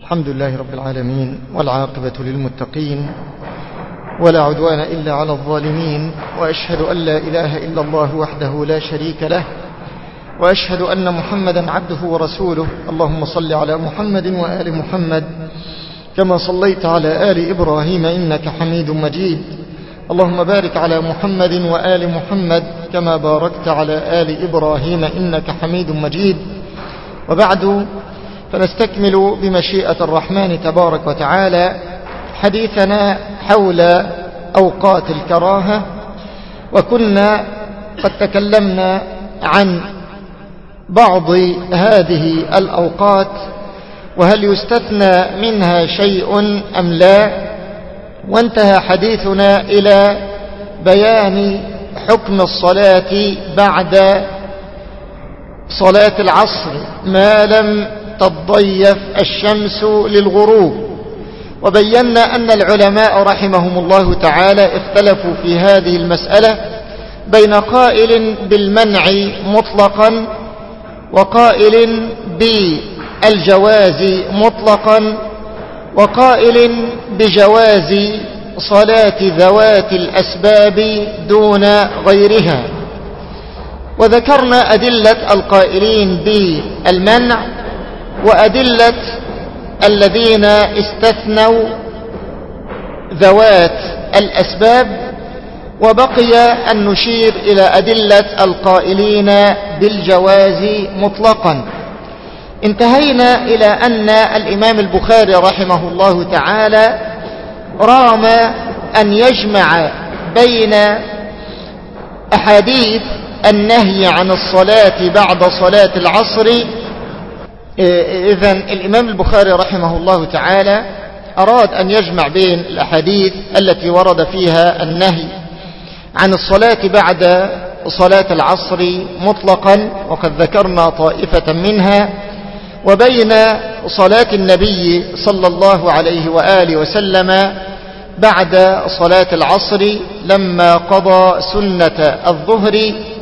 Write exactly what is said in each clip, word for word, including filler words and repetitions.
الحمد لله رب العالمين، والعاقبة للمتقين، ولا عدوان إلا على الظالمين، وأشهد أن لا إله إلا الله وحده لا شريك له، وأشهد أن محمدا عبده ورسوله. اللهم صل على محمد وآل محمد كما صليت على آل إبراهيم إنك حميد مجيد. اللهم بارك على محمد وآل محمد كما باركت على آل إبراهيم إنك حميد مجيد. وبعد، فنستكمل بمشيئة الرحمن تبارك وتعالى حديثنا حول أوقات الكراهة، وكنا قد تكلمنا عن بعض هذه الأوقات وهل يستثنى منها شيء أم لا، وانتهى حديثنا إلى بيان حكم الصلاة بعد صلاة العصر ما لم تضيف الشمس للغروب. وبينا أن العلماء رحمهم الله تعالى اختلفوا في هذه المسألة بين قائل بالمنع مطلقا وقائل بالجواز مطلقا وقائل بجواز صلاة ذوات الأسباب دون غيرها. وذكرنا أدلة القائلين بالمنع وأدلة الذين استثنوا ذوات الأسباب، وبقي أن نشير إلى أدلة القائلين بالجواز مطلقا. انتهينا إلى أن الإمام البخاري رحمه الله تعالى رام أن يجمع بين أحاديث النهي عن الصلاة بعد صلاة العصر. إذن الإمام البخاري رحمه الله تعالى أراد أن يجمع بين الأحاديث التي ورد فيها النهي عن الصلاة بعد صلاة العصر مطلقا، وقد ذكرنا طائفة منها، وبين صلاة النبي صلى الله عليه وآله وسلم بعد صلاة العصر لما قضى سنة الظهر،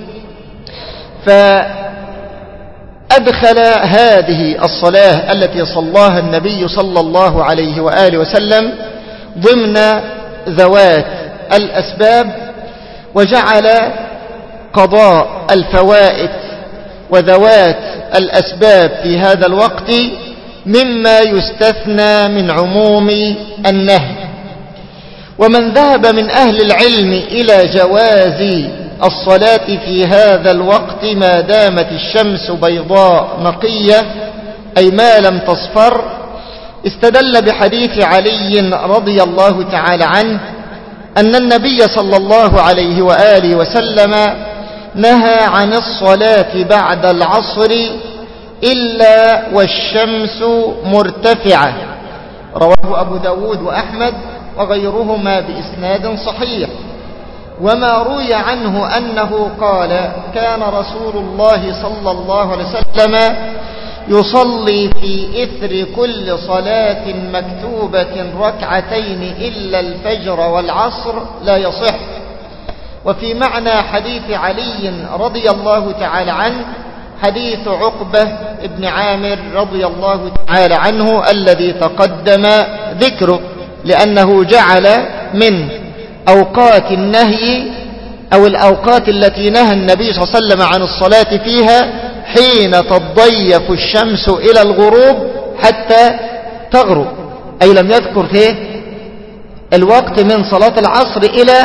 فأدخل هذه الصلاة التي صلاها النبي صلى الله عليه وآله وسلم ضمن ذوات الأسباب، وجعل قضاء الفوائد وذوات الأسباب في هذا الوقت مما يستثنى من عموم النهي. ومن ذهب من أهل العلم إلى جواز الصلاة في هذا الوقت ما دامت الشمس بيضاء نقية، أي ما لم تصفر، استدل بحديث علي رضي الله تعالى عنه أن النبي صلى الله عليه وآله وسلم نهى عن الصلاة بعد العصر إلا والشمس مرتفعة، رواه أبو داود وأحمد وغيرهما بإسناد صحيح. وما روي عنه أنه قال كان رسول الله صلى الله عليه وسلم يصلي في إثر كل صلاة مكتوبة ركعتين إلا الفجر والعصر لا يصح. وفي معنى حديث علي رضي الله تعالى عنه حديث عقبة ابن عامر رضي الله تعالى عنه الذي تقدم ذكره، لأنه جعل من أوقات النهي أو الأوقات التي نهى النبي صلى الله عليه وسلم عن الصلاة فيها حين تضيف الشمس إلى الغروب حتى تغرب، أي لم يذكر فيه الوقت من صلاة العصر إلى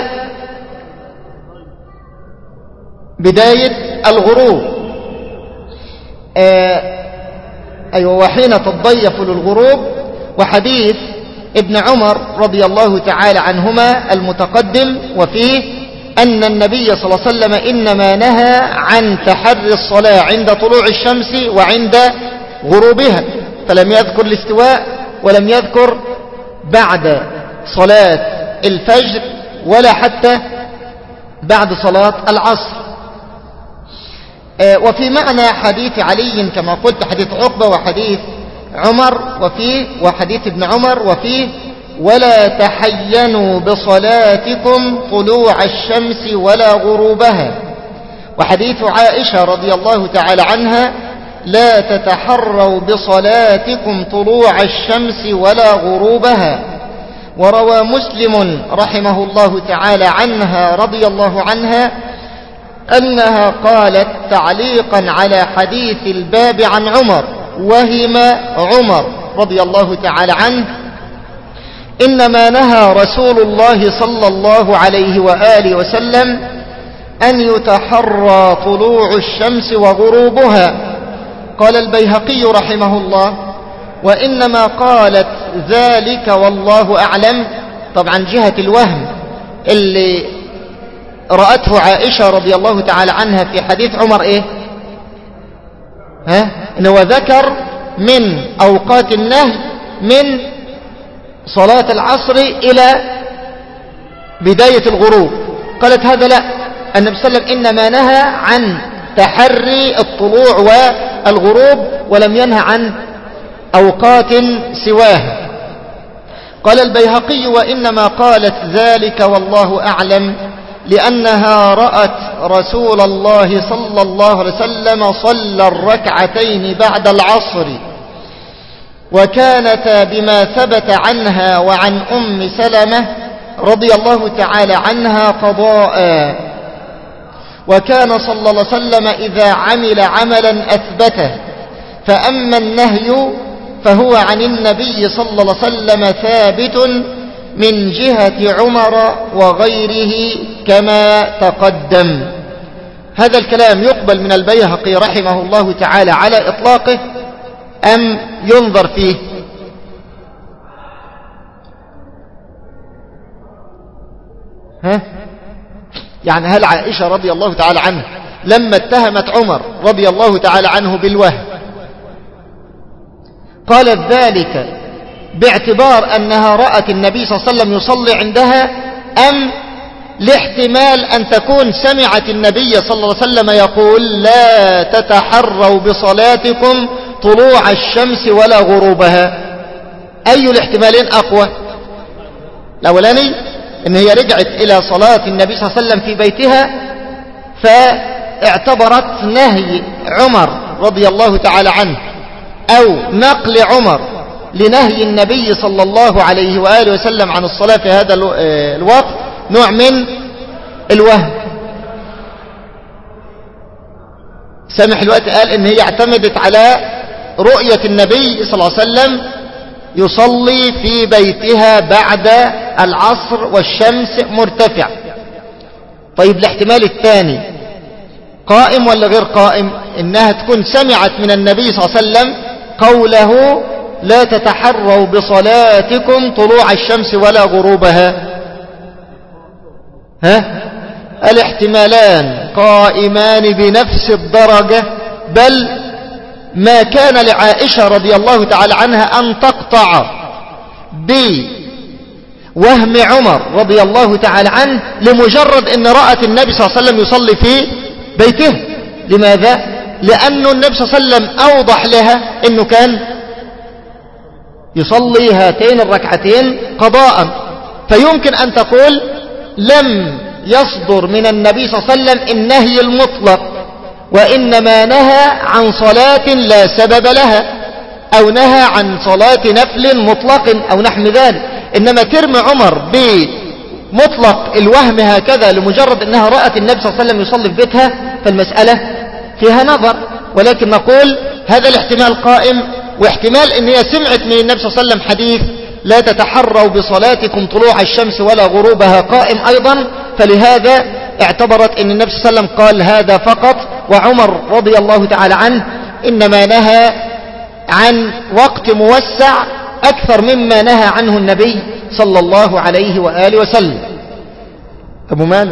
بداية الغروب. آه أيوة، وحين تضيف للغروب. وحديث ابن عمر رضي الله تعالى عنهما المتقدم وفيه أن النبي صلى الله عليه وسلم إنما نهى عن تحري الصلاة عند طلوع الشمس وعند غروبها، فلم يذكر الاستواء ولم يذكر بعد صلاة الفجر ولا حتى بعد صلاة العصر. وفي معنى حديث علي كما قلت حديث عقبة وحديث عمر وفيه وحديث ابن عمر وفيه ولا تحينوا بصلاتكم طلوع الشمس ولا غروبها. وحديث عائشة رضي الله تعالى عنها لا تتحروا بصلاتكم طلوع الشمس ولا غروبها. وروى مسلم رحمه الله تعالى عنها رضي الله عنها أنها قالت تعليقا على حديث الباب عن عمر: وهم عمر رضي الله تعالى عنه: إنما نهى رسول الله صلى الله عليه وآله وسلم أن يتحرى طلوع الشمس وغروبها. قال البيهقي رحمه الله: وإنما قالت ذلك والله أعلم. طبعا جهة الوهم اللي رأته عائشة رضي الله تعالى عنها في حديث عمر إيه؟ ها؟ إنه ذكر من أوقات النهي من صلاة العصر إلى بداية الغروب. قالت هذا لا، النبي صلى الله عليه وسلم إنما نهى عن تحري الطلوع والغروب ولم ينهى عن أوقات سواها. قال البيهقي: وإنما قالت ذلك والله أعلم لأنها رأت رسول الله صلى الله عليه وسلم صلى الركعتين بعد العصر، وكانتا بما ثبت عنها وعن أم سلمة رضي الله تعالى عنها قضاء. وكان صلى الله عليه وسلم إذا عمل عملا أثبته، فأما النهي فهو عن النبي صلى الله عليه وسلم ثابت من جهة عمر وغيره كما تقدم. هذا الكلام يقبل من البيهقي رحمه الله تعالى على إطلاقه أم ينظر فيه؟ ها؟ يعني هل عائشة رضي الله تعالى عنها لما اتهمت عمر رضي الله تعالى عنه بالوهم قالت ذلك باعتبار أنها رأت النبي صلى الله عليه وسلم يصلي عندها، أم لاحتمال أن تكون سمعت النبي صلى الله عليه وسلم يقول لا تتحروا بصلاتكم طلوع الشمس ولا غروبها؟ أي الاحتمالين أقوى؟ الأولاني إن هي رجعت إلى صلاة النبي صلى الله عليه وسلم في بيتها فاعتبرت نهي عمر رضي الله تعالى عنه أو نقل عمر لنهي النبي صلى الله عليه وآله وسلم عن الصلاة في هذا الوقت نوع من الوهم. سامح الوقت قال إن هي اعتمدت على رؤية النبي صلى الله عليه وسلم يصلي في بيتها بعد العصر والشمس مرتفع. طيب الاحتمال الثاني قائم ولا غير قائم؟ إنها تكون سمعت من النبي صلى الله عليه وسلم قوله لا تتحروا بصلاتكم طلوع الشمس ولا غروبها. ها؟ الاحتمالان قائمان بنفس الدرجة، بل ما كان لعائشة رضي الله تعالى عنها أن تقطع بوهم عمر رضي الله تعالى عنه لمجرد أن رأت النبي صلى الله عليه وسلم يصلي في بيته. لماذا؟ لأن النبي صلى الله عليه وسلم أوضح لها أنه كان يصلي هاتين الركعتين قضاء، فيمكن أن تقول لم يصدر من النبي صلى الله عليه وسلم النهي المطلق، وإنما نهى عن صلاة لا سبب لها أو نهى عن صلاة نفل مطلق أو نحو ذلك. إنما ترمي عمر بمطلق الوهم هكذا لمجرد أنها رأت النبي صلى الله عليه وسلم يصلي في بيتها، فالمسألة فيها نظر. ولكن نقول هذا الاحتمال قائم، واحتمال أن هي سمعت من النبي صلى الله عليه وسلم حديث لا تتحروا بصلاتكم طلوع الشمس ولا غروبها قائم أيضا، فلهذا اعتبرت أن النبي صلى الله عليه وسلم قال هذا فقط، وعمر رضي الله تعالى عنه إنما نهى عن وقت موسع أكثر مما نهى عنه النبي صلى الله عليه وآله وسلم. أبو مالك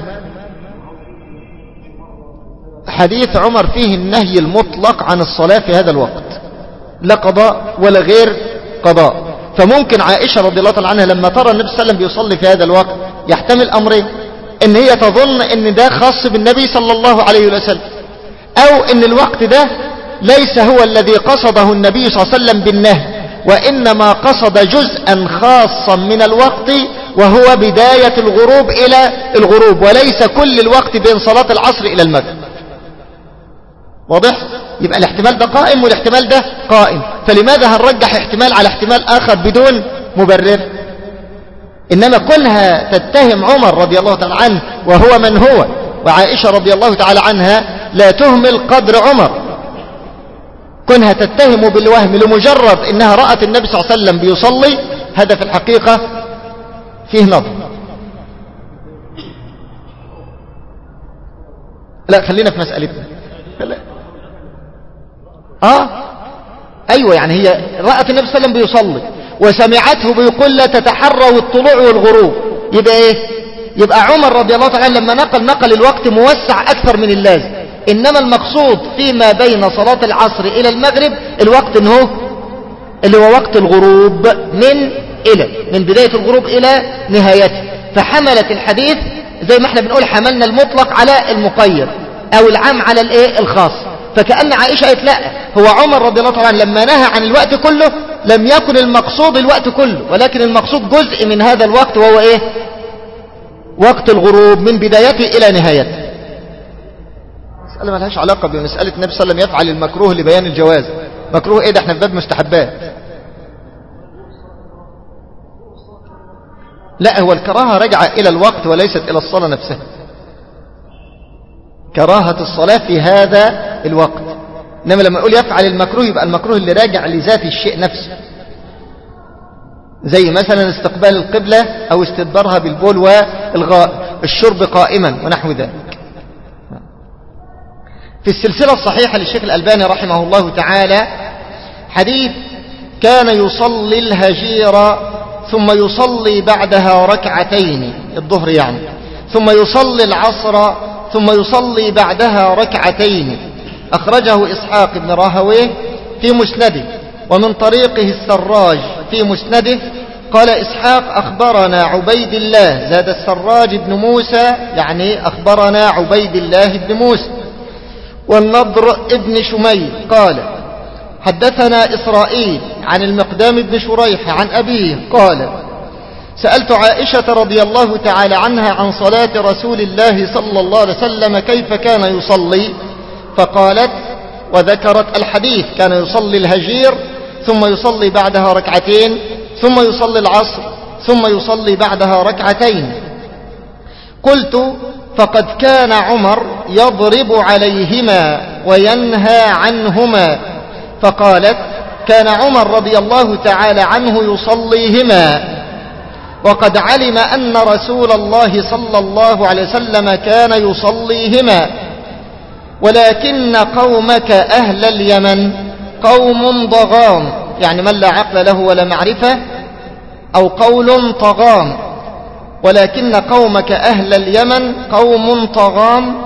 حديث عمر فيه النهي المطلق عن الصلاة في هذا الوقت، لا قضاء ولا غير قضاء. فممكن عائشة رضي الله تعالى عنها لما ترى النبي صلى الله عليه وسلم بيصلي في هذا الوقت يحتمل أمرين: ان هي تظن ان ده خاص بالنبي صلى الله عليه وسلم، او ان الوقت ده ليس هو الذي قصده النبي صلى الله عليه وسلم بالنهي، وانما قصد جزءا خاصا من الوقت وهو بداية الغروب الى الغروب، وليس كل الوقت بين صلاة العصر الى المغرب. واضح؟ يبقى الاحتمال ده قائم والاحتمال ده قائم، فلماذا هنرجح احتمال على احتمال آخر بدون مبرر؟ إنما كونها تتهم عمر رضي الله تعالى عنه وهو من هو، وعائشة رضي الله تعالى عنها لا تهمل قدر عمر، كونها تتهم بالوهم لمجرد إنها رأت النبي صلى الله عليه وسلم بيصلي، هذا في الحقيقة فيه نظر. لا خلينا في مسألتنا. آه أيوة، يعني هي رأت النبي صلى الله عليه وسلم بيصلي وسمعته بيقول لا تتحروا الطلوع والغروب، يبقى إيه؟ يبقى عمر رضي الله تعالى لما نقل نقل الوقت موسع أكثر من اللازم، إنما المقصود فيما بين صلاة العصر إلى المغرب الوقت إنه اللي هو وقت الغروب من إلى من بداية الغروب إلى نهايته، فحملت الحديث زي ما احنا بنقول حملنا المطلق على المقيد أو العام على الإيه الخاص. فكأن عائشة قالت لا، هو عمر رضي الله تعالى لما نهى عن الوقت كله لم يكن المقصود الوقت كله، ولكن المقصود جزء من هذا الوقت، وهو إيه؟ وقت الغروب من بدايته إلى نهايته. مسألة ما لهاش علاقة بمسألة النبي صلى الله عليه وسلم يفعل المكروه لبيان الجواز. مكروه إيه ده؟ احنا في باب مستحبات. لا، هو الكراهة رجع إلى الوقت وليست إلى الصلاة نفسها. كراهة الصلاة في هذا الوقت، إنما لما يقول يفعل المكروه يبقى المكروه اللي راجع لذات الشيء نفسه، زي مثلا استقبال القبلة أو استدبارها بالبول والغائط، الشرب قائما ونحو ذلك. في السلسلة الصحيحة للشيخ الألباني رحمه الله تعالى حديث كان يصلي الهجير ثم يصلي بعدها ركعتين، الظهر يعني، ثم يصلي العصر ثم يصلي بعدها ركعتين، أخرجه إسحاق بن راهويه في مسنده، ومن طريقه السراج في مسنده. قال إسحاق أخبرنا عبيد الله، زاد السراج بن موسى يعني أخبرنا عبيد الله بن موسى. والنضر ابن شميل قال حدثنا إسرائيل عن المقدام بن شريح عن أبيه قال سألت عائشة رضي الله تعالى عنها عن صلاة رسول الله صلى الله عليه وسلم كيف كان يصلي، فقالت وذكرت الحديث كان يصلي الهجير ثم يصلي بعدها ركعتين ثم يصلي العصر ثم يصلي بعدها ركعتين. قلت فقد كان عمر يضرب عليهما وينهى عنهما، فقالت كان عمر رضي الله تعالى عنه يصليهما، وقد علم أن رسول الله صلى الله عليه وسلم كان يصليهما، ولكن قومك أهل اليمن قوم ضغام، يعني من لا عقل له ولا معرفة، أو قول طغام، ولكن قومك أهل اليمن قوم طغام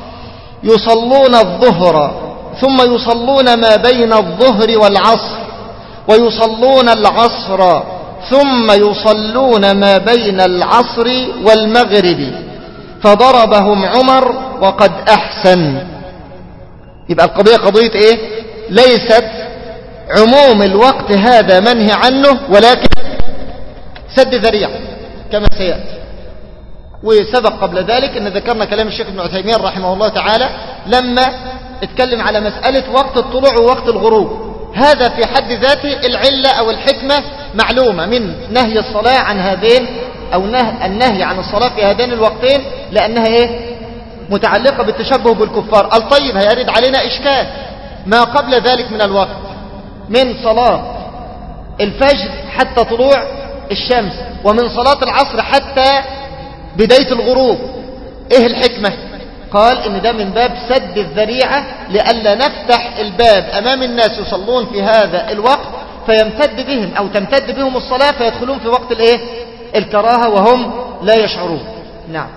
يصلون الظهر ثم يصلون ما بين الظهر والعصر، ويصلون العصر ثم يصلون ما بين العصر والمغرب، فضربهم عمر وقد أحسن. يبقى القضية قضية إيه؟ ليست عموم الوقت هذا منهي عنه، ولكن سد ذريعة كما سيأتي. وسبق قبل ذلك أن ذكرنا كلام الشيخ ابن عثيمين رحمه الله تعالى لما اتكلم على مسألة وقت الطلوع ووقت الغروب، هذا في حد ذاته العلة أو الحكمة معلومة من نهي الصلاة عن هذين، أو نه النهي عن الصلاة في هذين الوقتين، لأنها إيه؟ متعلقة بالتشبه بالكفار. قال طيب هيرد علينا إشكال ما قبل ذلك من الوقت، من صلاة الفجر حتى طلوع الشمس، ومن صلاة العصر حتى بداية الغروب، إيه الحكمة؟ قال إن ده من باب سد الذريعة، لئلا نفتح الباب أمام الناس يصلون في هذا الوقت فيمتد بهم أو تمتد بهم الصلاة فيدخلون في وقت الإيه؟ الكراهة وهم لا يشعرون. نعم.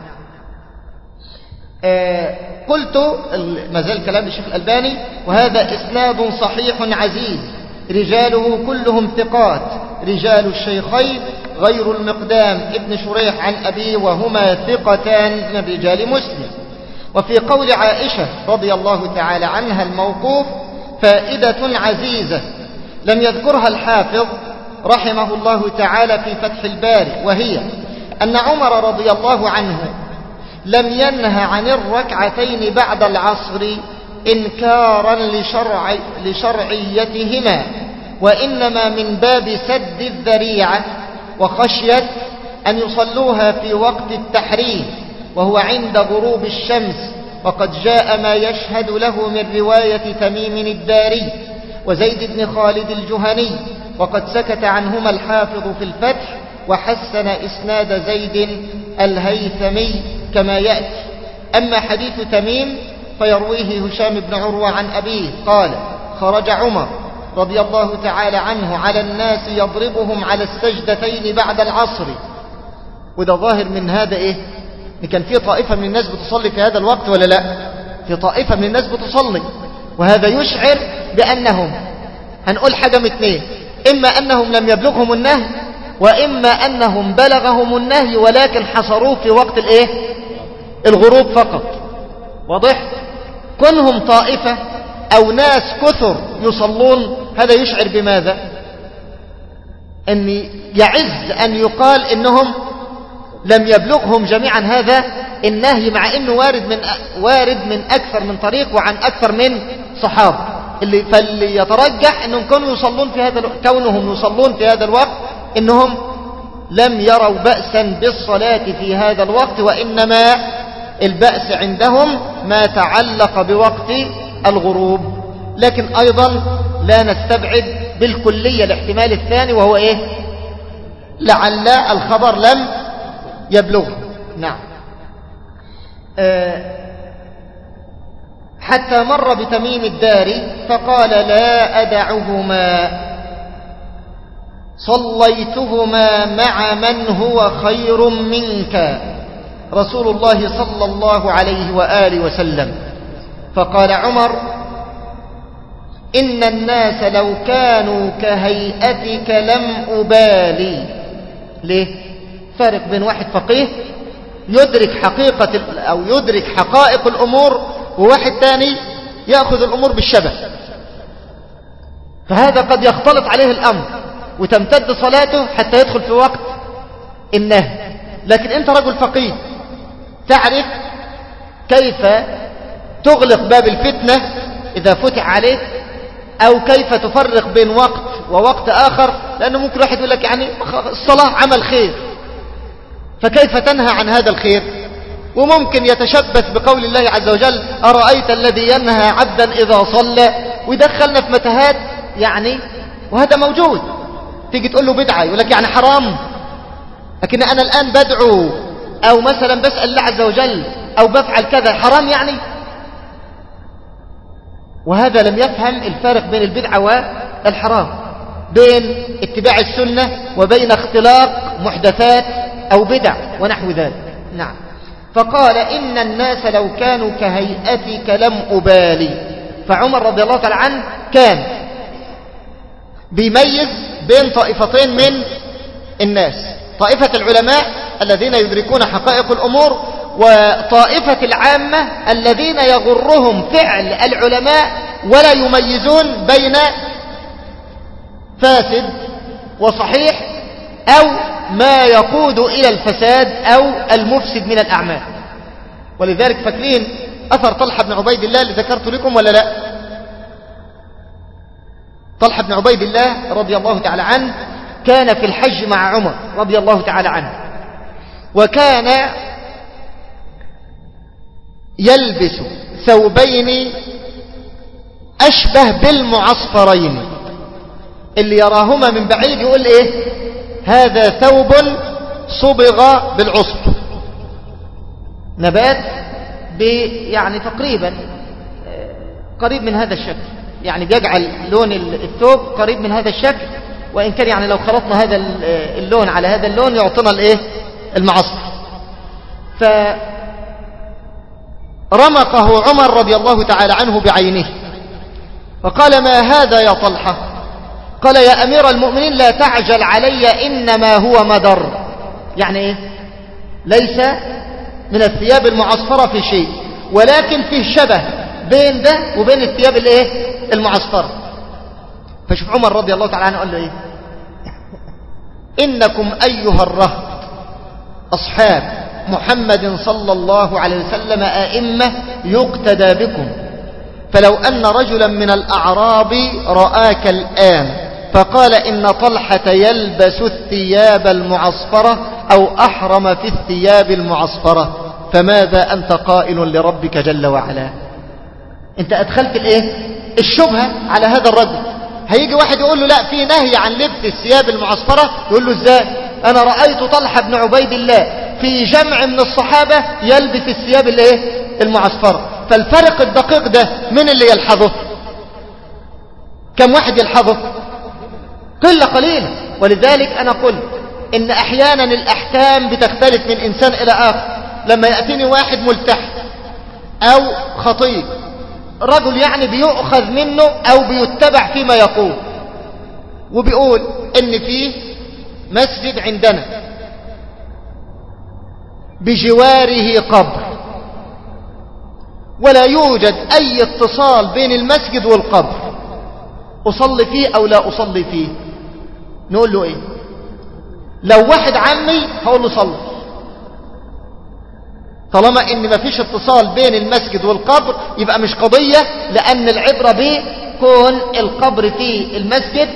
آه قلت ما زال كلام الشيخ الألباني وهذا إسناد صحيح عزيز رجاله كلهم ثقات، رجال الشيخين غير المقدام ابن شريح عن أبيه وهما ثقتان من رجال مسلم. وفي قول عائشة رضي الله تعالى عنها الموقوف فائدة عزيزة لم يذكرها الحافظ رحمه الله تعالى في فتح الباري، وهي أن عمر رضي الله عنه لم ينه عن الركعتين بعد العصر إنكارا لشرع لشرعيتهما، وإنما من باب سد الذريعة وخشية أن يصلوها في وقت التحريم وهو عند غروب الشمس، وقد جاء ما يشهد له من رواية تميم الداري وزيد بن خالد الجهني، وقد سكت عنهما الحافظ في الفتح وحسن إسناد زيد الهيثمي كما يأتي. أما حديث تميم فيرويه هشام بن عروة عن أبيه قال: خرج عمر رضي الله تعالى عنه على الناس يضربهم على السجدتين بعد العصر. وده ظاهر من هذا إيه؟ كان في طائفة من الناس بتصلي في هذا الوقت ولا لا؟ في طائفة من الناس بتصلي، وهذا يشعر بأنهم هنقول حاجة من اثنين: إما أنهم لم يبلغهم النهي، وإما أنهم بلغهم النهي ولكن حصروه في وقت الإيه؟ الغروب فقط. واضح؟ كونهم طائفة أو ناس كثر يصلون هذا يشعر بماذا؟ أن يعز أن يقال إنهم لم يبلغهم جميعا هذا النهي، مع إنه وارد من وارد من أكثر من طريق وعن أكثر من صحابة. اللي فاللي يترجح إنهم كانوا يصلون في هذا كونهم يصلون في هذا الوقت إنهم لم يروا بأسا بالصلاة في هذا الوقت، وإنما البأس عندهم ما تعلق بوقت الغروب. لكن أيضا لا نستبعد بالكلية الاحتمال الثاني، وهو إيه؟ لعل الخبر لم يبلغه. نعم. أه حتى مر بتميم الداري فقال: لا أدعهما، صليتهما مع من هو خير منك، رسول الله صلى الله عليه وآله وسلم. فقال عمر: إن الناس لو كانوا كهيئتك لم أبالي. ليه؟ فارق بين واحد فقيه يدرك حقيقة أو يدرك حقائق الأمور، وواحد ثاني يأخذ الأمور بالشبه، فهذا قد يختلط عليه الأمر وتمتد صلاته حتى يدخل في وقت النهي. لكن أنت رجل فقيه تعرف كيف تغلق باب الفتنة إذا فتح عليك، أو كيف تفرق بين وقت ووقت آخر، لأنه ممكن واحد يقول لك يعني الصلاة عمل خير، فكيف تنهى عن هذا الخير؟ وممكن يتشبث بقول الله عز وجل: أرأيت الذي ينهى عبدا إذا صلى، ويدخلنا في متاهات يعني، وهذا موجود. تيجي تقول له بدعة يقول لك يعني حرام، لكن أنا الآن بدعو أو مثلا بسأل الله عز وجل أو بفعل كذا، حرام يعني؟ وهذا لم يفهم الفارق بين البدعة والحرام، بين اتباع السنة وبين اختلاق محدثات أو بدع ونحو ذلك. نعم. فقال: إن الناس لو كانوا كهيئتك لم أبالي. فعمر رضي الله تعالى عنه كان بيميز بين طائفتين من الناس: طائفة العلماء الذين يدركون حقائق الأمور، وطائفة العامة الذين يغرهم فعل العلماء ولا يميزون بين فاسد وصحيح أو ما يقود إلى الفساد أو المفسد من الأعمال. ولذلك فاكرين أثر طلحة بن عبيد الله اللي ذكرت لكم ولا لا؟ طلحة بن عبيد الله رضي الله تعالى عنه كان في الحج مع عمر رضي الله تعالى عنه، وكان يلبس ثوبين أشبه بالمعصفرين، اللي يراهما من بعيد يقول إيه؟ هذا ثوب صبغ بالعصب، نبات يعني تقريبا قريب من هذا الشكل، يعني بيجعل لون الثوب قريب من هذا الشكل، وإن كان يعني لو خلطنا هذا اللون على هذا اللون يعطينا الإيه؟ المعصفر. فرمقه عمر رضي الله تعالى عنه بعينه فقال: ما هذا يا طلحة؟ قال: يا أمير المؤمنين لا تعجل علي، إنما هو مدر. يعني إيه؟ ليس من الثياب المعصفرة في شيء، ولكن فيه شبه بين ده وبين الثياب الايه المعصفرة. فشوف عمر رضي الله تعالى عنه قال له ايه: إنكم أيها الرهط أصحاب محمد صلى الله عليه وسلم أئمة يقتدى بكم، فلو أن رجلا من الأعراب رآك الآن فقال إن طلحة يلبس الثياب المعصفرة أو أحرم في الثياب المعصفرة، فماذا أنت قائل لربك جل وعلا؟ أنت أدخلت الإيه؟ الشبهة على هذا الرجل. هيجي واحد يقول له لا، في نهي عن لبس الثياب المعصفرة، يقول له إزاي؟ أنا رأيت طلحة بن عبيد الله في جمع من الصحابة يلبس الثياب الإيه؟ المعصفرة. فالفرق الدقيق ده من اللي يلحظه؟ كم واحد يلحظه؟ قلة قليلة. ولذلك أنا قلت إن أحيانا الأحكام بتختلف من إنسان إلى آخر. لما يأتيني واحد ملتحي أو خطيب، رجل يعني بيؤخذ منه أو بيتبع فيما يقول، وبيقول إن فيه مسجد عندنا بجواره قبر ولا يوجد أي اتصال بين المسجد والقبر، أصلي فيه أو لا أصلي فيه؟ نقول له إيه؟ لو واحد عمي هقول له صلي، طالما إن ما فيش اتصال بين المسجد والقبر يبقى مش قضية، لأن العبرة بكون القبر في المسجد،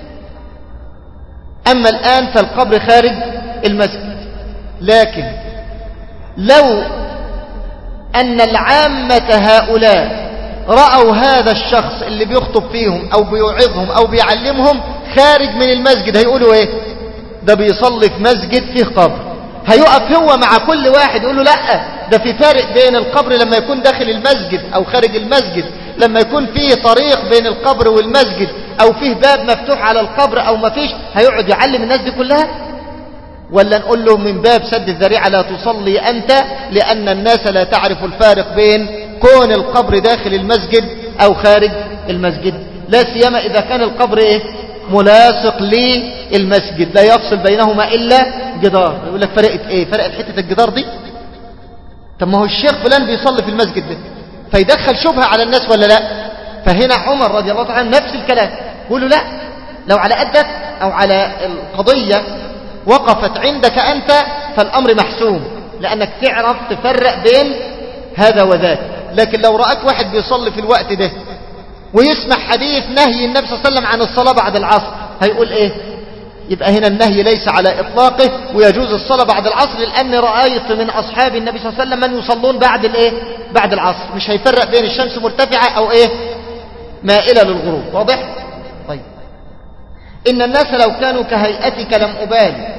أما الآن فالقبر خارج المسجد. لكن لو أن العامة هؤلاء رأوا هذا الشخص اللي بيخطب فيهم أو بيوعظهم أو بيعلمهم خارج من المسجد، هيقولوا إيه؟ ده بيصلي في مسجد فيه قبر. هيقف هو مع كل واحد يقول له لا، ده في فارق بين القبر لما يكون داخل المسجد أو خارج المسجد، لما يكون فيه طريق بين القبر والمسجد أو فيه باب مفتوح على القبر أو ما فيش، هيقعد يعلم الناس دي كلها؟ ولا نقول له من باب سد الذريعة لا تصلي أنت، لأن الناس لا تعرف الفارق بين كون القبر داخل المسجد أو خارج المسجد، لا سيما إذا كان القبر إيه؟ ملاصق للمسجد لا يفصل بينهما إلا جدار. يقول لك فرقت إيه؟ فرقت حتة الجدار دي؟ طب ما هو الشيخ فلان بيصلي في المسجد ده، فيدخل شبهة على الناس ولا لا؟ فهنا عمر رضي الله عنه نفس الكلام، يقول له لا، لو على قدك أو على القضية وقفت عندك أنت فالأمر محسوم، لأنك تعرف تفرق بين هذا وذاك. لكن لو رأك واحد بيصلي في الوقت ده ويسمع حديث نهي النبي صلى الله عليه وسلم عن الصلاة بعد العصر، هيقول إيه؟ يبقى هنا النهي ليس على إطلاقه ويجوز الصلاة بعد العصر، لأن رأيت من أصحاب النبي صلى الله عليه وسلم من يصلون بعد الإيه؟ بعد العصر. مش هيفرق بين الشمس مرتفعة أو إيه؟ مائلة للغروب. واضح؟ طيب، إن الناس لو كانوا كهيئتك لم أبالي.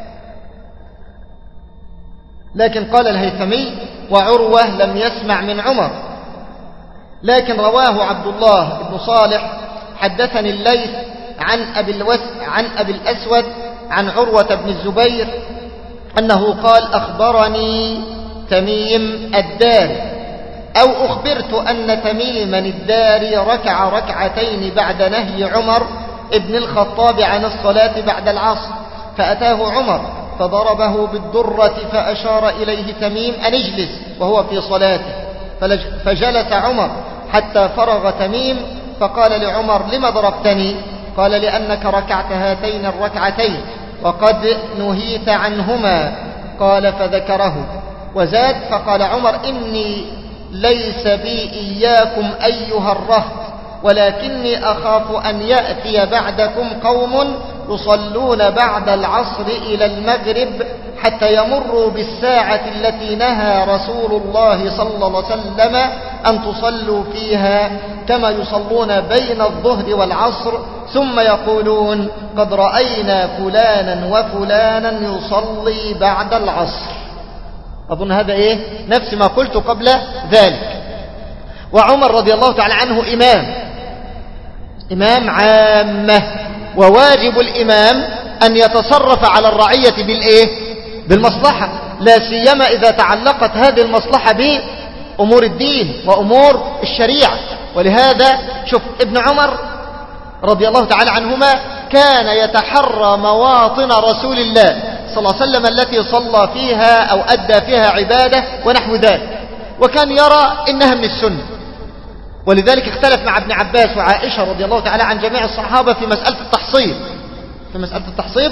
لكن قال الهيثمي وعروة لم يسمع من عمر، لكن رواه عبد الله بن صالح حدثني الليث عن أبي, الوس عن أبي الأسود عن عروة بن الزبير أنه قال أخبرني تميم الداري أو أخبرت أن تميما الداري ركع ركعتين بعد نهي عمر ابن الخطاب عن الصلاة بعد العصر، فأتاه عمر فضربه بالدرة فأشار إليه تميم أن اجلس وهو في صلاته، فجلس عمر حتى فرغ تميم، فقال لعمر لم ضربتني؟ قال لأنك ركعت هاتين الركعتين وقد نهيت عنهما. قال فذكره وزاد، فقال عمر إني ليس بي إياكم أيها الرهط، ولكني أخاف أن يأتي بعدكم قوم يصلون بعد العصر إلى المغرب حتى يمروا بالساعة التي نهى رسول الله صلى الله عليه وسلم أن تصلوا فيها كما يصلون بين الظهر والعصر، ثم يقولون قد رأينا فلانا وفلانا يصلي بعد العصر. أظن هذا إيه؟ نفس ما قلت قبل ذلك. وعمر رضي الله تعالى عنه إمام إمام عامة، وواجب الإمام أن يتصرف على الرعية بالإيه؟ بالمصلحة، لا سيما إذا تعلقت هذه المصلحة بأمور الدين وأمور الشريعة. ولهذا شوف ابن عمر رضي الله تعالى عنهما كان يتحرى مواطن رسول الله صلى الله عليه وسلم التي صلى فيها أو أدى فيها عبادة ونحو ذلك، وكان يرى إنها من السنة. ولذلك اختلف مع ابن عباس وعائشة رضي الله تعالى عن جميع الصحابة في مسألة التحصيب. في مسألة التحصيب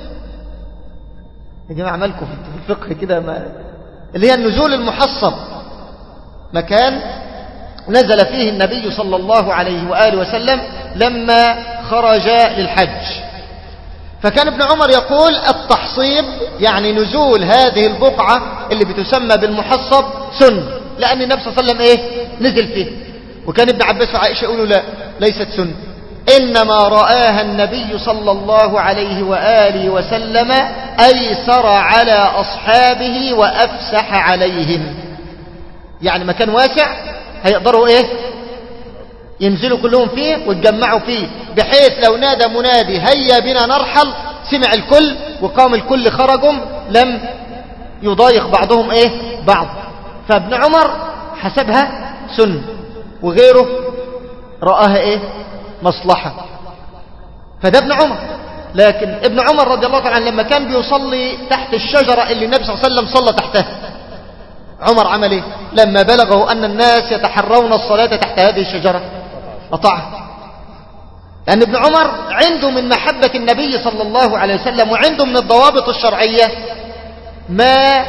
يا جماعة مالكم في الفقه كده، ما اللي هي النزول المحصب، مكان نزل فيه النبي صلى الله عليه وآله وسلم لما خرج للحج. فكان ابن عمر يقول التحصيب يعني نزول هذه البقعة اللي بتسمى بالمحصب سنة، لأن النبي صلى الله عليه وسلم إيه نزل فيه. وكان ابن عباس وعائشة يقولوا لا ليست سنة، إنما رآها النبي صلى الله عليه وآله وسلم أيسر على أصحابه وأفسح عليهم، يعني مكان واسع هيقدروا إيه ينزلوا كلهم فيه ويتجمعوا فيه، بحيث لو نادى منادي هيا بنا نرحل سمع الكل وقام الكل خرجوا لم يضايق بعضهم إيه بعض. فابن عمر حسبها سنة وغيره رآها إيه مصلحة، فده ابن عمر. لكن ابن عمر رضي الله عنه لما كان بيصلي تحت الشجرة اللي النبي صلى الله عليه وسلم صلى تحتها، عمر عمل ايه لما بلغه أن الناس يتحرون الصلاة تحت هذه الشجرة؟ قطعها. لأن ابن عمر عنده من محبة النبي صلى الله عليه وسلم وعنده من الضوابط الشرعية ما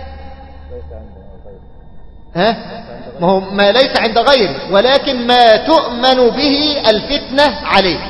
ها ما هو ما ليس عند غيره، ولكن ما تؤمن به الفتنة عليه.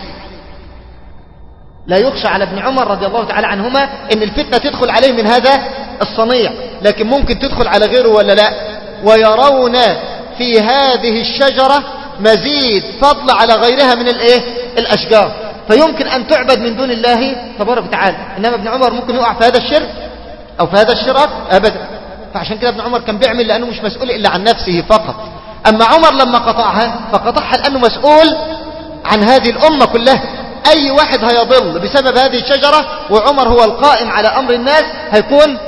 لا يخشى على ابن عمر رضي الله تعالى عنهما ان الفتنة تدخل عليه من هذا الصنيع، لكن ممكن تدخل على غيره ولا لا. ويرون في هذه الشجرة مزيد فضل على غيرها من الايه الاشجار، فيمكن ان تعبد من دون الله تبارك وتعالى. انما ابن عمر ممكن يقع في هذا الشرك او في هذا الشراك ابدا. فعشان كده ابن عمر كان بيعمل لأنه مش مسؤول إلا عن نفسه فقط. أما عمر لما قطعها فقطعها لأنه مسؤول عن هذه الأمة كلها. أي واحد هيضل بسبب هذه الشجرة وعمر هو القائم على أمر الناس هيكون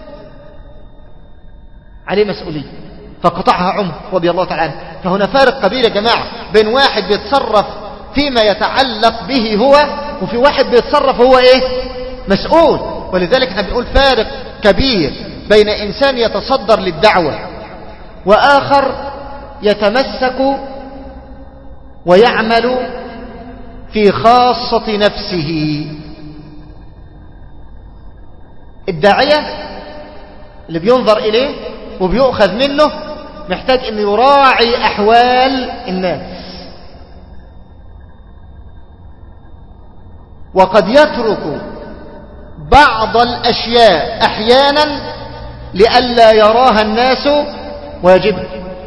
عليه مسؤولية، فقطعها عمر رضي الله تعالى عنه. فهنا فارق كبير يا جماعة بين واحد بيتصرف فيما يتعلق به هو وفي واحد بيتصرف هو إيه مسؤول. ولذلك احنا بنقول فارق كبير بين إنسان يتصدر للدعوة وآخر يتمسك ويعمل في خاصة نفسه. الداعية اللي بينظر إليه وبيؤخذ منه محتاج أن يراعي أحوال الناس، وقد يترك بعض الأشياء أحيانا لئلا يراها الناس واجبا.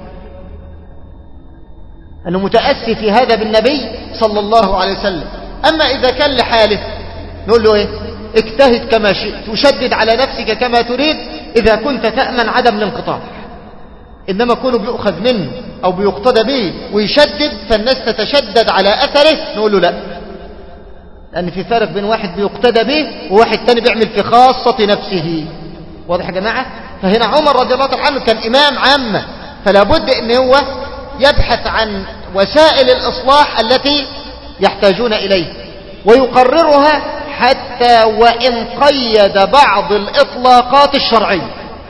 أنه متأسي في هذا بالنبي صلى الله عليه وسلم. أما إذا كان لحاله نقول له إيه اجتهد كما شئت وشدد على نفسك كما تريد إذا كنت تأمن عدم الانقطاع. إنما كونه بيؤخذ منه أو بيقتدى به ويشدد فالناس تتشدد على أثره نقول له لا، لأن في فارق بين واحد بيقتدى به وواحد تاني بيعمل في خاصة نفسه. واضح يا جماعة؟ فهنا عمر رضي الله عنه كان إمام عامة، فلا بد أن هو يبحث عن وسائل الإصلاح التي يحتاجون إليه ويقررها حتى وإن قيد بعض الإطلاقات الشرعية.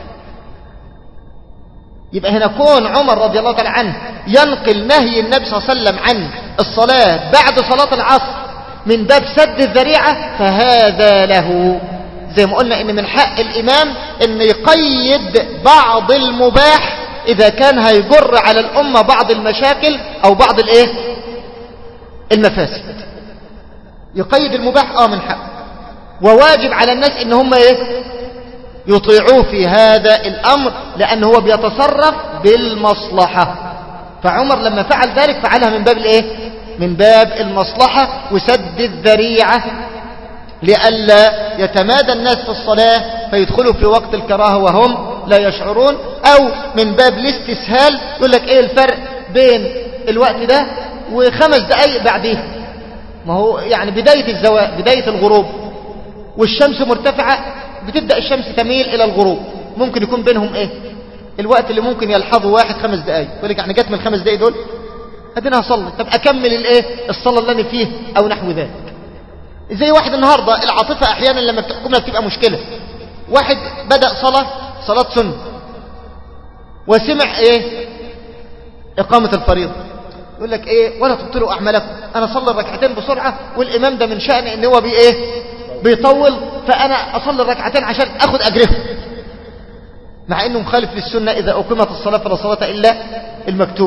يبقى هنا كون عمر رضي الله تعالى عنه ينقل نهي النبي صلى الله عليه وسلم عن الصلاة بعد صلاة العصر من باب سد الذريعة فهذا له. زي ما قلنا ان من حق الامام ان يقيد بعض المباح اذا كان هيجر على الامة بعض المشاكل او بعض الايه المفاسد. يقيد المباح اه من حق، وواجب على الناس ان هم ايه يطيعوه في هذا الامر لان هو بيتصرف بالمصلحة. فعمر لما فعل ذلك فعلها من باب الايه من باب المصلحة وسد الذريعة لئلا يتمادى الناس في الصلاة فيدخلوا في وقت الكراهة وهم لا يشعرون، أو من باب الاستسهال يقول لك ايه الفرق بين الوقت ده وخمس دقايق بعديه. ما هو يعني بداية الزواج بداية الغروب والشمس مرتفعة بتبدأ الشمس تميل إلى الغروب، ممكن يكون بينهم ايه الوقت اللي ممكن يلحظه واحد خمس دقايق يقول لك يعني جت من الخمس دقايق دول ادينا هصلي، طب اكمل الايه الصلاه اللي انا فيه او نحو ذلك. زي واحد النهارده العاطفه احيانا لما بتحكمنا بتبقى مشكله. واحد بدا صلاه صلاه سنه وسمع ايه اقامه الفريضه يقول لك ايه ولا تبطلوا اعمالكم، انا اصلي الركعتين بسرعه والامام ده من شأن ان هو بي ايه بيطول فانا اصلي الركعتين عشان اخد اجرهم، مع انه مخالف للسنه. اذا اقيمت الصلاه فلا صلاه الا المكتوب.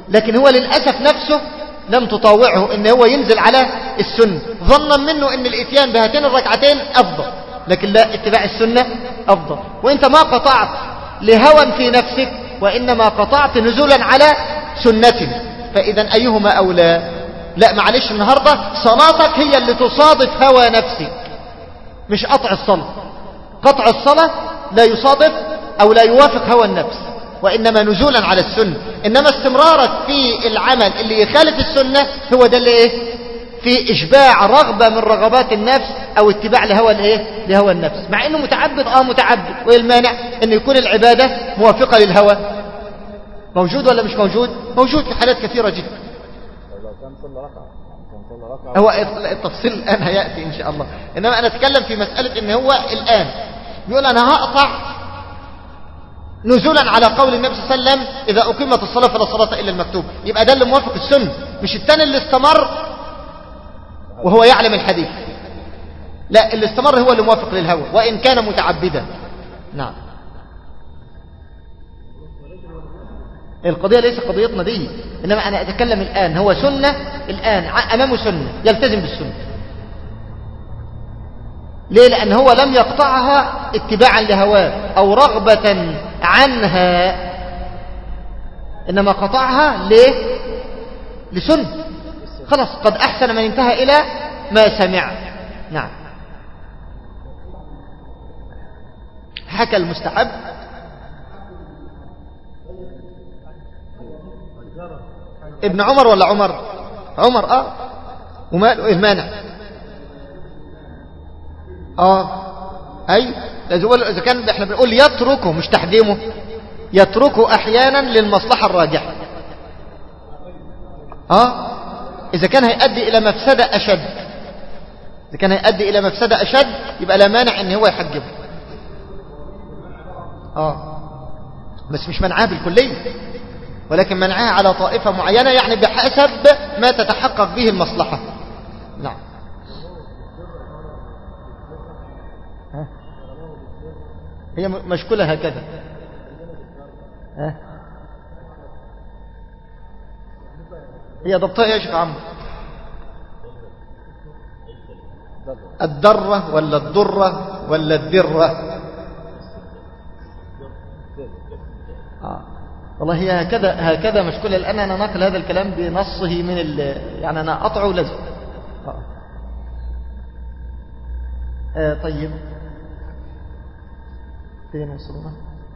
لكن هو للأسف نفسه لم تطاوعه ان هو ينزل على السنة، ظنا منه ان الاتيان بهاتين الركعتين افضل، لكن لا، اتباع السنة افضل. وانت ما قطعت لهوى في نفسك، وانما قطعت نزولا على سنة، فاذا ايهما اولى؟ لا معلش، النهاردة صلاتك هي اللي تصادف هوى نفسك، مش قطع الصلاة. قطع الصلاة لا يصادف او لا يوافق هوى النفس، وإنما نزولا على السنة. إنما استمرارك في العمل اللي يخالف السنة هو ده اللي إيه؟ في إشباع رغبة من رغبات النفس أو اتباع لهوى الإيه؟ لهوى النفس، مع إنه متعبد. آه متعبد، وإيه المانع إن يكون العبادة موافقة للهوى؟ موجود ولا مش موجود؟ موجود في حالات كثيرة جدا. هو التفصيل الآن هيأتي إن شاء الله، إنما أنا أتكلم في مسألة إن هو الآن يقول أنا هقطع نزولا على قول النبي صلى الله عليه وسلم إذا أقيمت الصلاة فلا صلاة إلا المكتوب، يبقى ده اللي موافق السنة، مش الثاني اللي استمر وهو يعلم الحديث. لا، اللي استمر هو اللي موافق للهوى وإن كان متعبدا. نعم، القضية ليس قضيتنا دي، إنما أنا أتكلم الآن هو سنة، الآن أمامه سنة يلتزم بالسنة. ليه؟ لأن هو لم يقطعها اتباعا لهواه أو رغبة عنها، إنما قطعها ليه؟ لسنة. خلاص، قد أحسن من انتهى إلى ما سمع. نعم. حكى المستحب ابن عمر ولا عمر؟ عمر. آه وما المانع؟ اه اي اذا كان احنا بنقول يتركه مش تحريمه، يتركه احيانا للمصلحة الراجحة. اه اذا كان هيؤدي الى مفسدة اشد، اذا كان هيؤدي الى مفسدة اشد يبقى لا مانع ان هو يحجبه. اه بس مش منعاه بالكلية، ولكن منعاه على طائفة معينة، يعني بحسب ما تتحقق به المصلحة. نعم. هي مشكلة هكذا. ها؟ هي ضبطها يا شيخ عمرو؟ الدرة ولا الضرة ولا الدرة؟ آه. والله هي هكذا هكذا مشكلة. الآن أنا نقل هذا الكلام بنصه من ال... يعني أنا أطعه لزم. آه. آه طيب فين وصلنا؟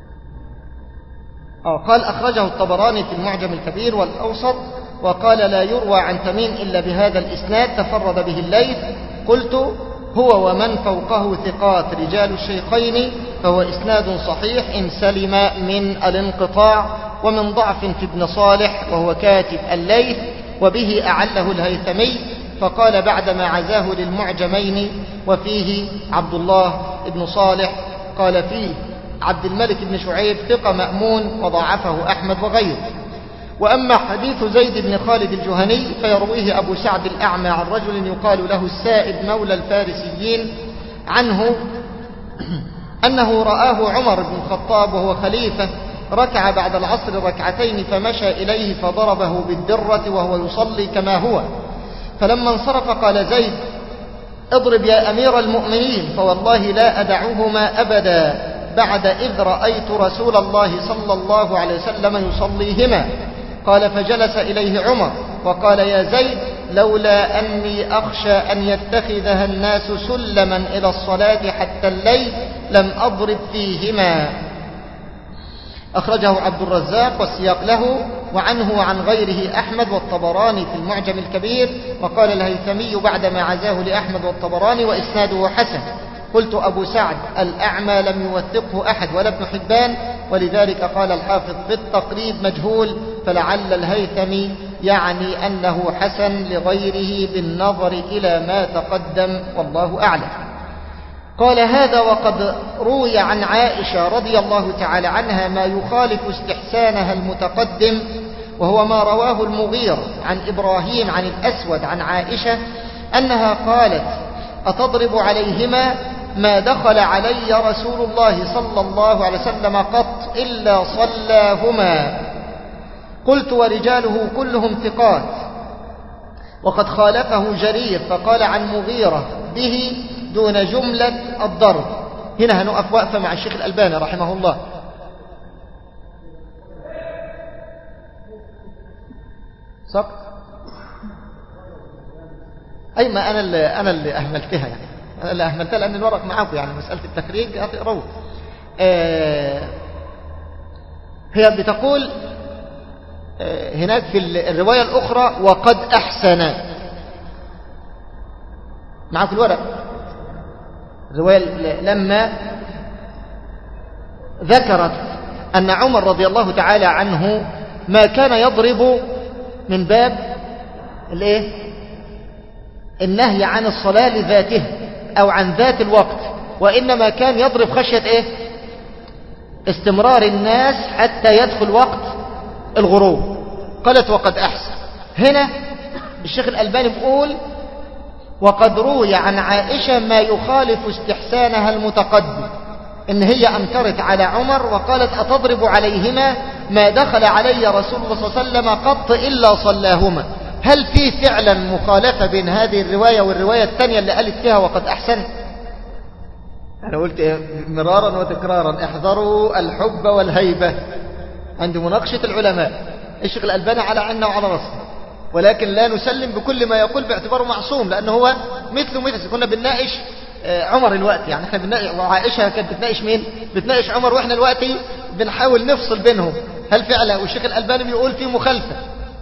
آه قال أخرجه الطبراني في المعجم الكبير والأوسط، وقال لا يروى عن تميم إلا بهذا الإسناد تفرد به الليث. قلت هو ومن فوقه ثقات رجال الشيخين، فهو إسناد صحيح إن سلم من الانقطاع ومن ضعف في ابن صالح وهو كاتب الليث، وبه أعله الهيثمي. فقال بعدما عزاه للمعجمين وفيه عبد الله بن صالح، قال فيه عبد الملك بن شعيب ثقة مأمون وضعفه أحمد وغيره. وأما حديث زيد بن خالد الجهني فيرويه أبو سعد الأعمى عن رجل يقال له السائب مولى الفارسيين عنه أنه رآه عمر بن الخطاب وهو خليفة ركع بعد العصر ركعتين فمشى إليه فضربه بالدرة وهو يصلي كما هو، فلما انصرف قال زيد اضرب يا أمير المؤمنين، فوالله لا أدعوهما أبدا بعد إذ رأيت رسول الله صلى الله عليه وسلم يصليهما. قال فجلس إليه عمر وقال يا زيد لولا أني أخشى أن يتخذها الناس سلما إلى الصلاة حتى الليل لم أضرب فيهما. أخرجه عبد الرزاق والسياق له، وعنه وعن غيره أحمد والطبراني في المعجم الكبير. وقال الهيثمي بعدما عزاه لأحمد والطبراني وإسناده حسن. قلت أبو سعد الأعمى لم يوثقه أحد ولا ابن حبان، ولذلك قال الحافظ في التقريب مجهول، فلعل الهيثمي يعني أنه حسن لغيره بالنظر إلى ما تقدم، والله أعلم. قال هذا وقد روي عن عائشة رضي الله تعالى عنها ما يخالف استحسانها المتقدم، وهو ما رواه المغيرة عن إبراهيم عن الأسود عن عائشة أنها قالت أتضرب عليهما؟ ما دخل علي رسول الله صلى الله عليه وسلم قط إلا صلاهما. قلت ورجاله كلهم ثقات وقد خالفه جرير فقال عن مغيرة به دون جملة الضرب. هنا هنقف وقفة مع الشيخ الألباني رحمه الله. سقط أي ما أنا اللي, أنا اللي أهملتها يعني أنا اللي أهملتها لأن الورق معاكم يعني مسألة التخريج هتقروه. آه هي بتقول آه هناك في الرواية الأخرى وقد أحسن. معاكم الورق. الرواية لما ذكرت أن عمر رضي الله تعالى عنه ما كان يضرب من باب الايه النهي عن الصلاة لذاته أو عن ذات الوقت، وإنما كان يضرب خشية إيه استمرار الناس حتى يدخل وقت الغروب. قالت وقد أحسن. هنا الشيخ الألباني بيقول وقد روي عن عائشة ما يخالف استحسانها المتقدم، إن هي أنكرت على عمر وقالت أتضرب عليهما ما دخل علي رسول الله صلى الله عليه وسلم قط إلا صلاهما. هل في فعلا مخالفة بين هذه الرواية والرواية الثانية اللي قالت فيها وقد أحسن؟ أنا قلت مرارا وتكرارا احذروا الحب والهيبة عند مناقشة العلماء. الشيخ الألباني على عنا وعلى رأسنا، ولكن لا نسلم بكل ما يقول باعتباره معصوم، لأنه هو مثله مثل كنا بنناقش عمر الوقت، يعني احنا بنناقش وعائشة كانت بتناقش مين؟ بتناقش عمر، واحنا الوقت بنحاول نفصل بينهم هل فعلا. والشيخ الألباني بيقول في مخالفة.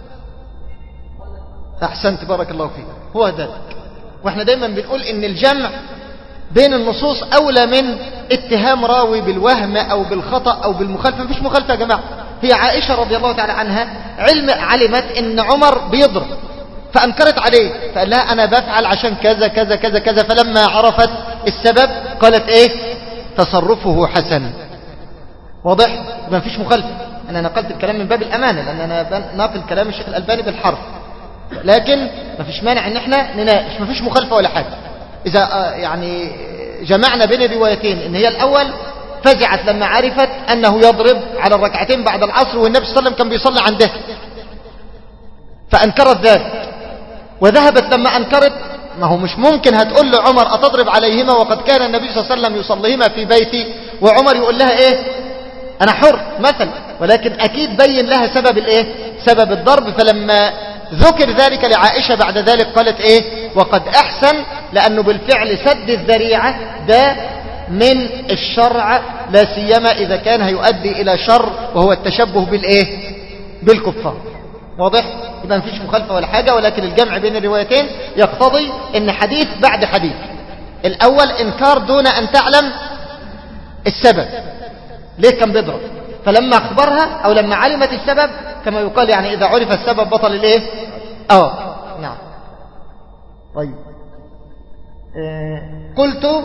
أحسنت بارك الله فيك، هو ذلك. واحنا دايما بنقول ان الجمع بين النصوص أولى من اتهام راوي بالوهم أو بالخطأ أو بالمخالفة. مفيش مخالفة يا جماعة. هي عائشة رضي الله تعالى عنها علم علمت ان عمر بيضرب فأنكرت عليه، فقال لها أنا بفعل عشان كذا كذا كذا كذا، فلما عرفت السبب قالت إيه تصرفه حسن. واضح؟ ما فيش مخالفة. أنا نقلت الكلام من باب الأمانة لأن أنا ناقل كلام الشيخ الألباني بالحرف، لكن ما فيش مانع ان احنا نناقش، ما فيش مخالفة ولا حاجة. إذا يعني جمعنا بين الروايتين ان هي الأول فزعت لما عرفت أنه يضرب على الركعتين بعد العصر والنبي صلى الله عليه وسلم كان بيصلي عنده فأنكرت ذلك، وذهبت لما أنكرت ما هو مش ممكن هتقول له عمر أتضرب عليهما وقد كان النبي صلى الله عليه وسلم يصليهما في بيتي، وعمر يقول لها إيه أنا حر مثلا، ولكن أكيد بين لها سبب الإيه سبب الضرب. فلما ذكر ذلك لعائشة بعد ذلك قالت إيه وقد أحسن، لأنه بالفعل سد الذريعة ده من الشرع، لا سيما إذا كان هيؤدي إلى شر وهو التشبه بالإيه بالكفار. واضح؟ يبقى مفيش مخالفة ولا حاجة، ولكن الجمع بين الروايتين يقتضي ان حديث بعد حديث. الأول إنكار دون أن تعلم السبب ليه كان بيضرب، فلما أخبرها أو لما علمت السبب كما يقال يعني إذا عرف السبب بطل الإيه آه نعم. طيب آه قلت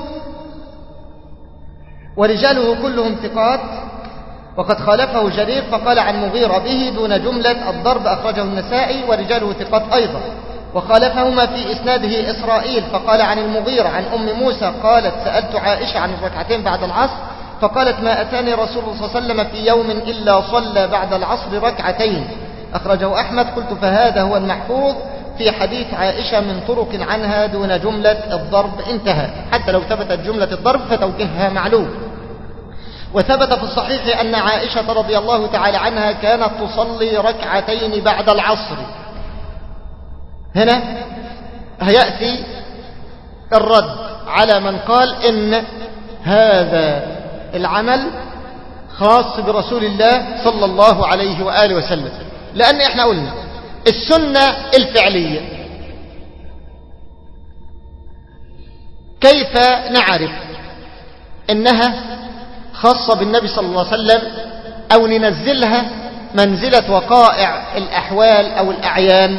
ورجاله كلهم ثقات وقد خالفه جرير فقال عن مغيرة به دون جملة الضرب أخرجه النسائي ورجاله ثقات أيضا. وخالفهما في إسناده إسرائيل فقال عن المغيرة عن أم موسى قالت سألت عائشة عن الركعتين بعد العصر فقالت ما أتاني رسول الله صلى الله عليه وسلم في يوم إلا صلى بعد العصر ركعتين أخرجه أحمد. قلت فهذا هو المحفوظ في حديث عائشة من طرق عنها دون جملة الضرب انتهى. حتى لو ثبتت جملة الضرب فتوجيهها معلوم. وثبت في الصحيح أن عائشة رضي الله تعالى عنها كانت تصلي ركعتين بعد العصر. هنا هيأتي الرد على من قال إن هذا العمل خاص برسول الله صلى الله عليه وآله وسلم، لأن احنا قلنا السنة الفعلية كيف نعرف إنها خاصة بالنبي صلى الله عليه وسلم أو ننزلها منزلة وقائع الأحوال أو الأعيان؟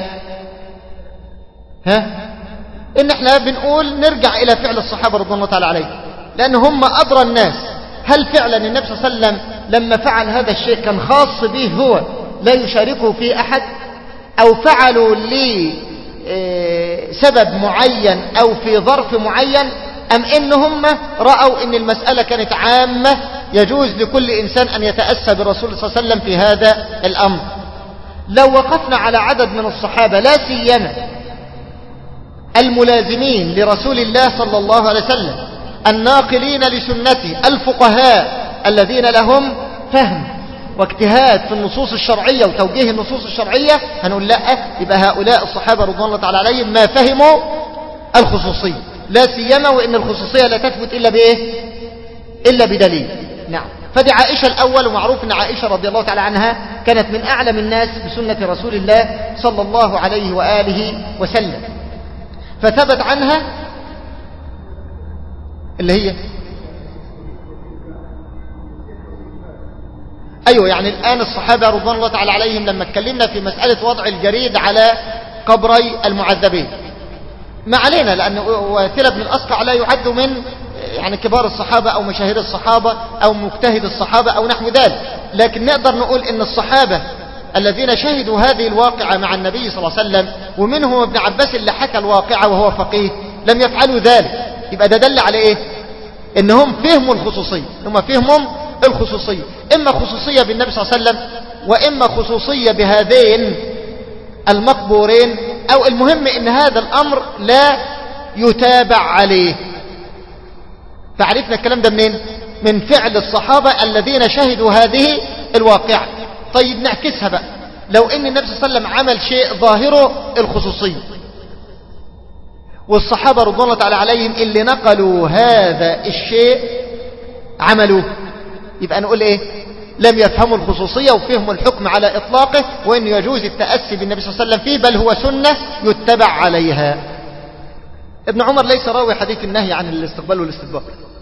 ها إن احنا بنقول نرجع إلى فعل الصحابة رضي الله تعالى عليهم، لأن هم أدرى الناس. هل فعلا النبي صلى الله عليه وسلم لما فعل هذا الشيء كان خاص به هو لا يشاركه فيه أحد، أو فعلوا لسبب معين أو في ظرف معين، أم إن هم رأوا إن المسألة كانت عامة يجوز لكل إنسان أن يتأسى برسول صلى الله عليه وسلم في هذا الأمر؟ لو وقفنا على عدد من الصحابة لا سيما الملازمين لرسول الله صلى الله عليه وسلم الناقلين لسنته الفقهاء الذين لهم فهم واجتهاد في النصوص الشرعية وتوجيه النصوص الشرعية، هنقول لا، يبقى هؤلاء الصحابة رضوان الله تعالى عليهم ما فهموا الخصوصية، لا سيما وإن الخصوصية لا تثبت إلا بإيه؟ إلا بدليل. نعم. فدي عائشة الأول، ومعروف أن عائشة رضي الله تعالى عنها كانت من أعلم الناس بسنة رسول الله صلى الله عليه وآله وسلم، فثبت عنها اللي هي أيوة، يعني الآن الصحابة رضوان الله تعالى عليهم لما اتكلمنا في مسألة وضع الجريد على قبري المعذبين، ما علينا، لأن واثلة بن الأسقع لا يعد من يعني كبار الصحابة أو مشاهير الصحابة أو مجتهد الصحابة أو نحو ذلك، لكن نقدر نقول إن الصحابة الذين شهدوا هذه الواقعة مع النبي صلى الله عليه وسلم، ومنهم ابن عباس اللي حكى الواقعة وهو فقيه، لم يفعلوا ذلك. يبقى ده دل على إيه؟ إنهم فهموا الخصوصية، هم فهموا الخصوصية، إما خصوصية بالنبي صلى الله عليه وسلم، وإما خصوصية بهذين المقبورين، أو المهم إن هذا الأمر لا يتابع عليه. فعرفنا الكلام ده منين؟ من فعل الصحابة الذين شهدوا هذه الواقعة. طيب نعكسها بقى، لو ان النبي صلى الله عليه وسلم عمل شيء ظاهره الخصوصية، والصحابة رضوان الله تعالى عليهم اللي نقلوا هذا الشيء عملوه، يبقى نقول ايه؟ لم يفهموا الخصوصية وفهموا الحكم على اطلاقه، وان يجوز التأسي بالنبي صلى الله عليه وسلم فيه، بل هو سنة يتبع عليها. ابن عمر ليس راوي حديث النهي عن الاستقبال والاستدبار،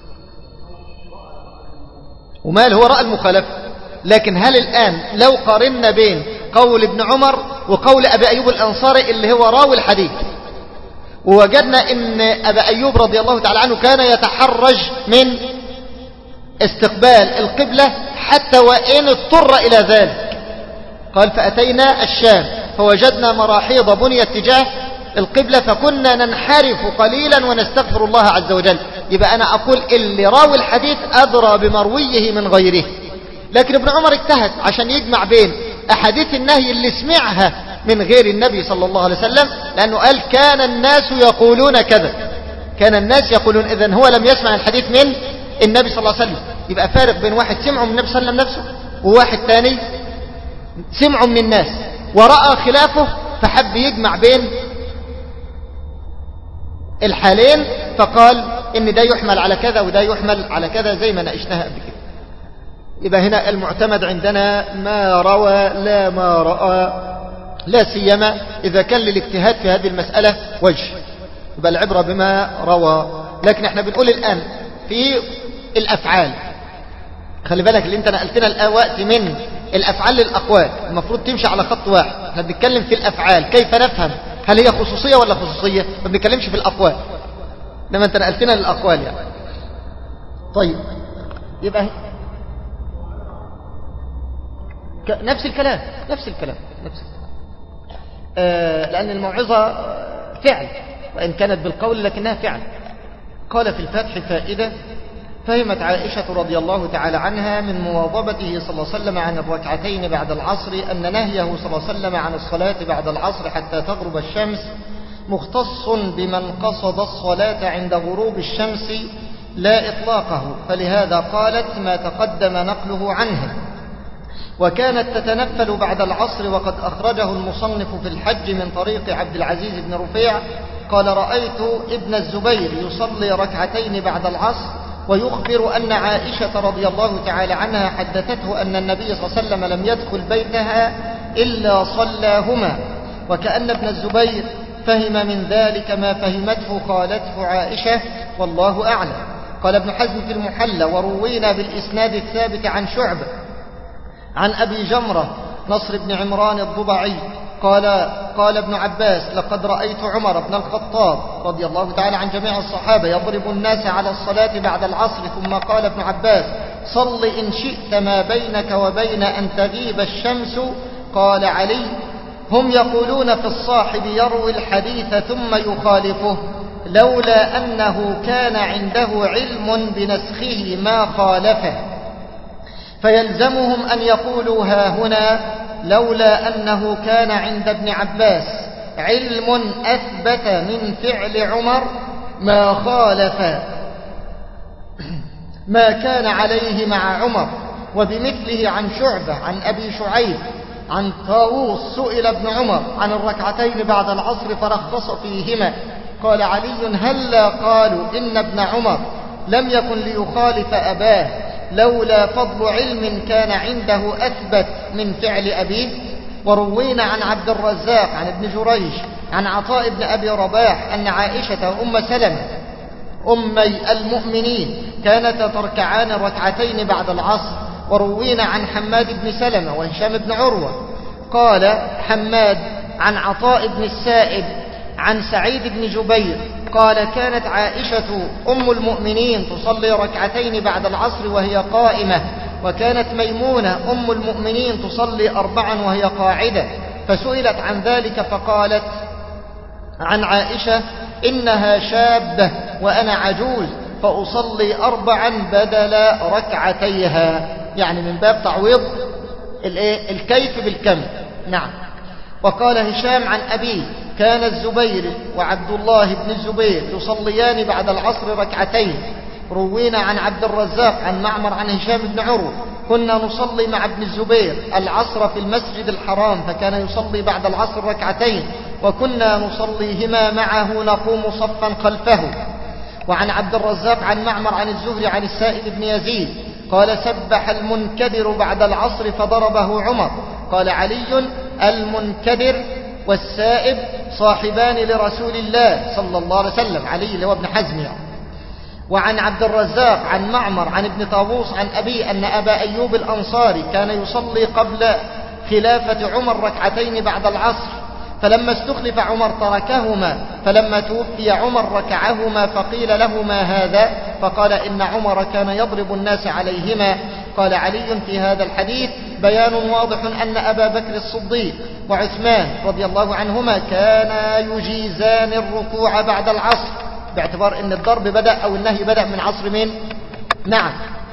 ومال هو رأى المخالفة. لكن هل الآن لو قارنا بين قول ابن عمر وقول أبي أيوب الأنصاري اللي هو راوي الحديث، ووجدنا ان أبا أيوب رضي الله تعالى عنه كان يتحرج من استقبال القبلة حتى وإن اضطر إلى ذلك، قال فأتينا الشام فوجدنا مراحيض بنيت تجاه القبلة فكنا ننحرف قليلا ونستغفر الله عز وجل. يبقى أنا أقول اللي راوي الحديث أدرى بمرويه من غيره. لكن ابن عمر اجتهد عشان يجمع بين أحاديث النهي اللي سمعها من غير النبي صلى الله عليه وسلم، لأنه قال كان الناس يقولون كذا، كان الناس يقولون، إذن هو لم يسمع الحديث من النبي صلى الله عليه وسلم. يبقى فارق بين واحد سمعه من النبي صلى الله عليه وسلم نفسه، وواحد تاني سمعه من الناس ورأى خلافه، فحب يجمع بين الحالين، فقال ان ده يحمل على كذا وده يحمل على كذا زي ما ناقشناها قبل كده. يبقى هنا المعتمد عندنا ما روى لا ما رأى، لا سيما إذا كان للاجتهاد في هذه المسألة وجه، يبقى العبرة بما روى. لكن احنا بنقول الآن في الأفعال، خلي بالك اللي انت نقلتنا الوقت من الأفعال للأقوال، المفروض تمشي على خط واحد. احنا بنتكلم في الأفعال كيف نفهم هل هي خصوصية ولا خصوصية، ما بنتكلمش في الأقوال، لما انت نقلتنا للأقوال يعني. طيب يبقى نفس الكلام نفس الكلام نفس الكلام. آه لأن الموعظة فعل، وإن كانت بالقول لكنها فعل. قال في الفتح فائدة: فهمت عائشة رضي الله تعالى عنها من مواظبته صلى الله عليه وسلم عن الركعتين بعد العصر أن نهيه صلى الله عليه وسلم عن الصلاة بعد العصر حتى تغرب الشمس مختص بمن قصد الصلاة عند غروب الشمس لا إطلاقه، فلهذا قالت ما تقدم نقله عنه. وكانت تتنفل بعد العصر، وقد أخرجه المصنف في الحج من طريق عبد العزيز بن رفيع قال: رأيت ابن الزبير يصلي ركعتين بعد العصر، ويخبر أن عائشة رضي الله تعالى عنها حدثته أن النبي صلى الله عليه وسلم لم يدخل بيتها إلا صلاهما، وكأن ابن الزبير فهم من ذلك ما فهمته خالته عائشة، والله أعلم. قال ابن حزم في المحلى: وروينا بالإسناد الثابت عن شعبة عن أبي جمرة نصر بن عمران الضبعي قال قال ابن عباس: لقد رأيت عمر بن الخطاب رضي الله تعالى عن جميع الصحابة يضرب الناس على الصلاة بعد العصر. ثم قال ابن عباس: صل إن شئت ما بينك وبين أن تغيب الشمس. قال علي: هم يقولون في الصاحب يروي الحديث ثم يخالفه، لولا أنه كان عنده علم بنسخه ما خالفه، فيلزمهم أن يقولوا ها هنا لولا أنه كان عند ابن عباس علم أثبت من فعل عمر ما خالف ما كان عليه مع عمر. وبمثله عن شعبة عن أبي شعيب عن طاووس سئل ابن عمر عن الركعتين بعد العصر فرخص فيهما. قال علي: هلا قالوا إن ابن عمر لم يكن ليخالف أباه لولا فضل علم كان عنده أثبت من فعل أبيه. وروينا عن عبد الرزاق عن ابن جريج عن عطاء بن أبي رباح أن عائشة وأم سلمة أمي المؤمنين كانتا تركعان ركعتين بعد العصر. وروينا عن حماد بن سلمة وهشام بن عروة قال حماد عن عطاء بن السائب عن سعيد بن جبير قال كانت عائشة أم المؤمنين تصلي ركعتين بعد العصر وهي قائمة، وكانت ميمونة أم المؤمنين تصلي أربعا وهي قاعدة. فسئلت عن ذلك فقالت عن عائشة: إنها شابة وأنا عجوز فأصلي أربعا بدل ركعتيها، يعني من باب تعويض الكيف بالكم. نعم. وقال هشام عن أبيه: كان الزبير وعبد الله بن الزبير يصليان بعد العصر ركعتين. روينا عن عبد الرزاق عن معمر عن هشام بن عروة: كنا نصلي مع ابن الزبير العصر في المسجد الحرام فكان يصلي بعد العصر ركعتين وكنا نصليهما معه نقوم صفا خلفه. وعن عبد الرزاق عن معمر عن الزهري عن السائب بن يزيد قال: سبح المنكدر بعد العصر فضربه عمر. قال علي: المنكدر والسائب صاحبان لرسول الله صلى الله عليه وسلم، علي اللي هو ابن حزم يعني. وعن عبد الرزاق عن معمر عن ابن طاووس عن أبي أن أبا أيوب الأنصاري كان يصلي قبل خلافة عمر ركعتين بعد العصر، فلما استخلف عمر تركهما، فلما توفي عمر ركعهما، فقيل له: ما هذا؟ فقال: إن عمر كان يضرب الناس عليهما. قال علي: في هذا الحديث بيان واضح أن أبا بكر الصديق وعثمان رضي الله عنهما كانا يجيزان الركوع بعد العصر، باعتبار أن الضرب بدأ أو النهي بدأ من عصر من؟ نعم.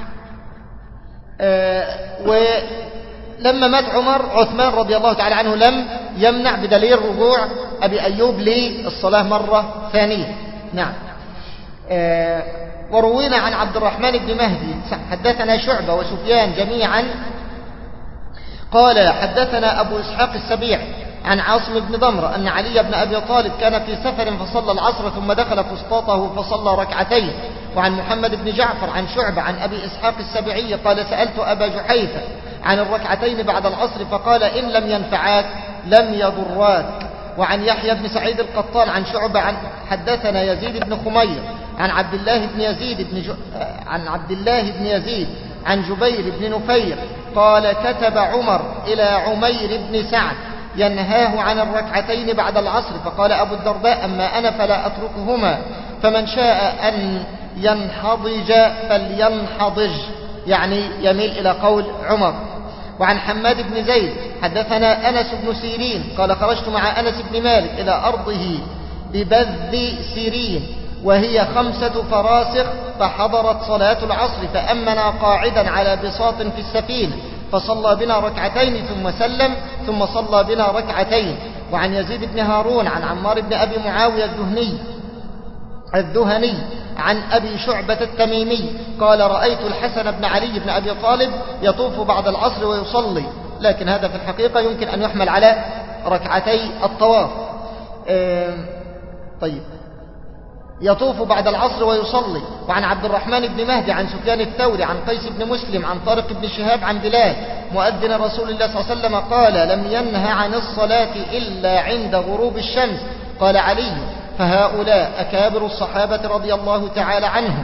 آه ولما مات عمر عثمان رضي الله تعالى عنه لم يمنع بدليل رجوع أبي أيوب للصلاة مرة ثانية. نعم. آه وروينا عن عبد الرحمن بن مهدي حدثنا شعبة وسفيان جميعا قال حدثنا أبو إسحاق السبيع عن عاصم بن ضمرة أن علي بن أبي طالب كان في سفر فصلى العصر ثم دخل فسطاطه فصلى ركعتين. وعن محمد بن جعفر عن شعبة عن أبي إسحاق السبيعي قال: سألت أبا جحيفة عن الركعتين بعد العصر فقال: إن لم ينفعاك لم يضراك. وعن يحيى بن سعيد القطان عن شعبة عن حدثنا يزيد بن خمير عن عبد الله بن يزيد بن ج... عن عبد الله بن يزيد عن جبير بن نفير قال: كتب عمر إلى عمير بن سعد ينهاه عن الركعتين بعد العصر، فقال أبو الدرداء: أما أنا فلا أتركهما، فمن شاء أن ينحضج فلينحضج، يعني يميل إلى قول عمر. وعن حماد بن زيد حدثنا أنس بن سيرين قال: خرجت مع أنس بن مالك إلى أرضه ببذ سيرين وهي خمسة فراسخ، فحضرت صلاة العصر فأمنا قاعدا على بساط في السفينة فصلى بنا ركعتين ثم سلم ثم صلى بنا ركعتين. وعن يزيد بن هارون عن عمار بن أبي معاوية الدهني الذهني عن أبي شعبة التميمي قال: رأيت الحسن بن علي بن أبي طالب يطوف بعد العصر ويصلي، لكن هذا في الحقيقة يمكن أن يحمل على ركعتي الطواف. طيب، يطوف بعد العصر ويصلي. وعن عبد الرحمن بن مهدي عن سفيان الثوري عن قيس بن مسلم عن طارق بن شهاب عن بلال مؤذن رسول الله صلى الله عليه وسلم قال: لم ينه عن الصلاة إلا عند غروب الشمس. قال علي: فهؤلاء أكابر الصحابة رضي الله تعالى عنهم.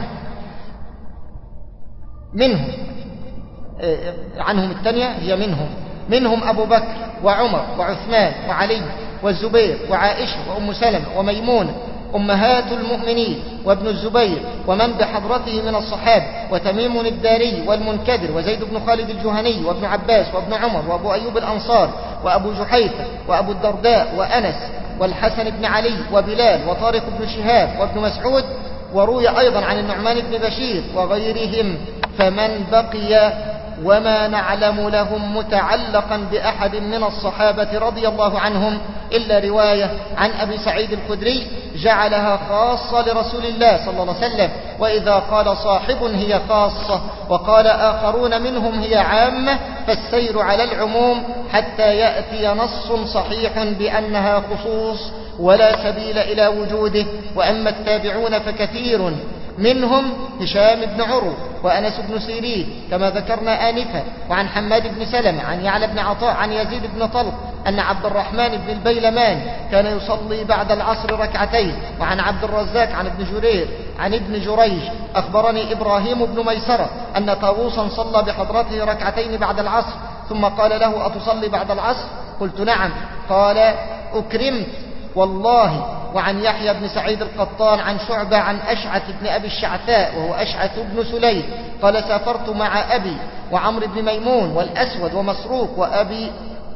منهم عنهم الثانية هي منهم منهم أبو بكر وعمر وعثمان وعلي والزبير وعائشة وأم سلمة وميمونة أمهات المؤمنين وابن الزبير ومن بحضرته من الصحابة، وتميم الداري والمنكدر وزيد بن خالد الجهني وابن عباس وابن عمر وابو أيوب الأنصار وأبو جحيفة وأبو الدرداء وأنس والحسن بن علي وبلال وطارق بن شهاب وابن مسعود. وروي أيضا عن النعمان بن بشير وغيرهم. فمن بقي وما نعلم لهم متعلقا بأحد من الصحابة رضي الله عنهم إلا رواية عن أبي سعيد الخدري جعلها خاصة لرسول الله صلى الله عليه وسلم، وإذا قال صاحب هي خاصة وقال آخرون منهم هي عامة، فالسير على العموم حتى يأتي نص صحيح بأنها خصوص ولا سبيل إلى وجوده. وأما التابعون فكثير منهم هشام بن عروة وأنس بن سيرين كما ذكرنا آنفا، وعن حماد بن سلمة عن يعلى بن عطاء عن يزيد بن طلق أن عبد الرحمن بن البيلمان كان يصلي بعد العصر ركعتين. وعن عبد الرزاق عن ابن جرير عن ابن جريج أخبرني إبراهيم بن ميسرة أن طاووسا صلى بحضرته ركعتين بعد العصر ثم قال له أتصلي بعد العصر؟ قلت نعم. قال أكرمت والله. وعن يحيى بن سعيد القطان عن شعبة عن أشعث بن أبي الشعثاء وهو أشعث بن سليم قال سافرت مع أبي وعمر بن ميمون والأسود ومسروق وأبي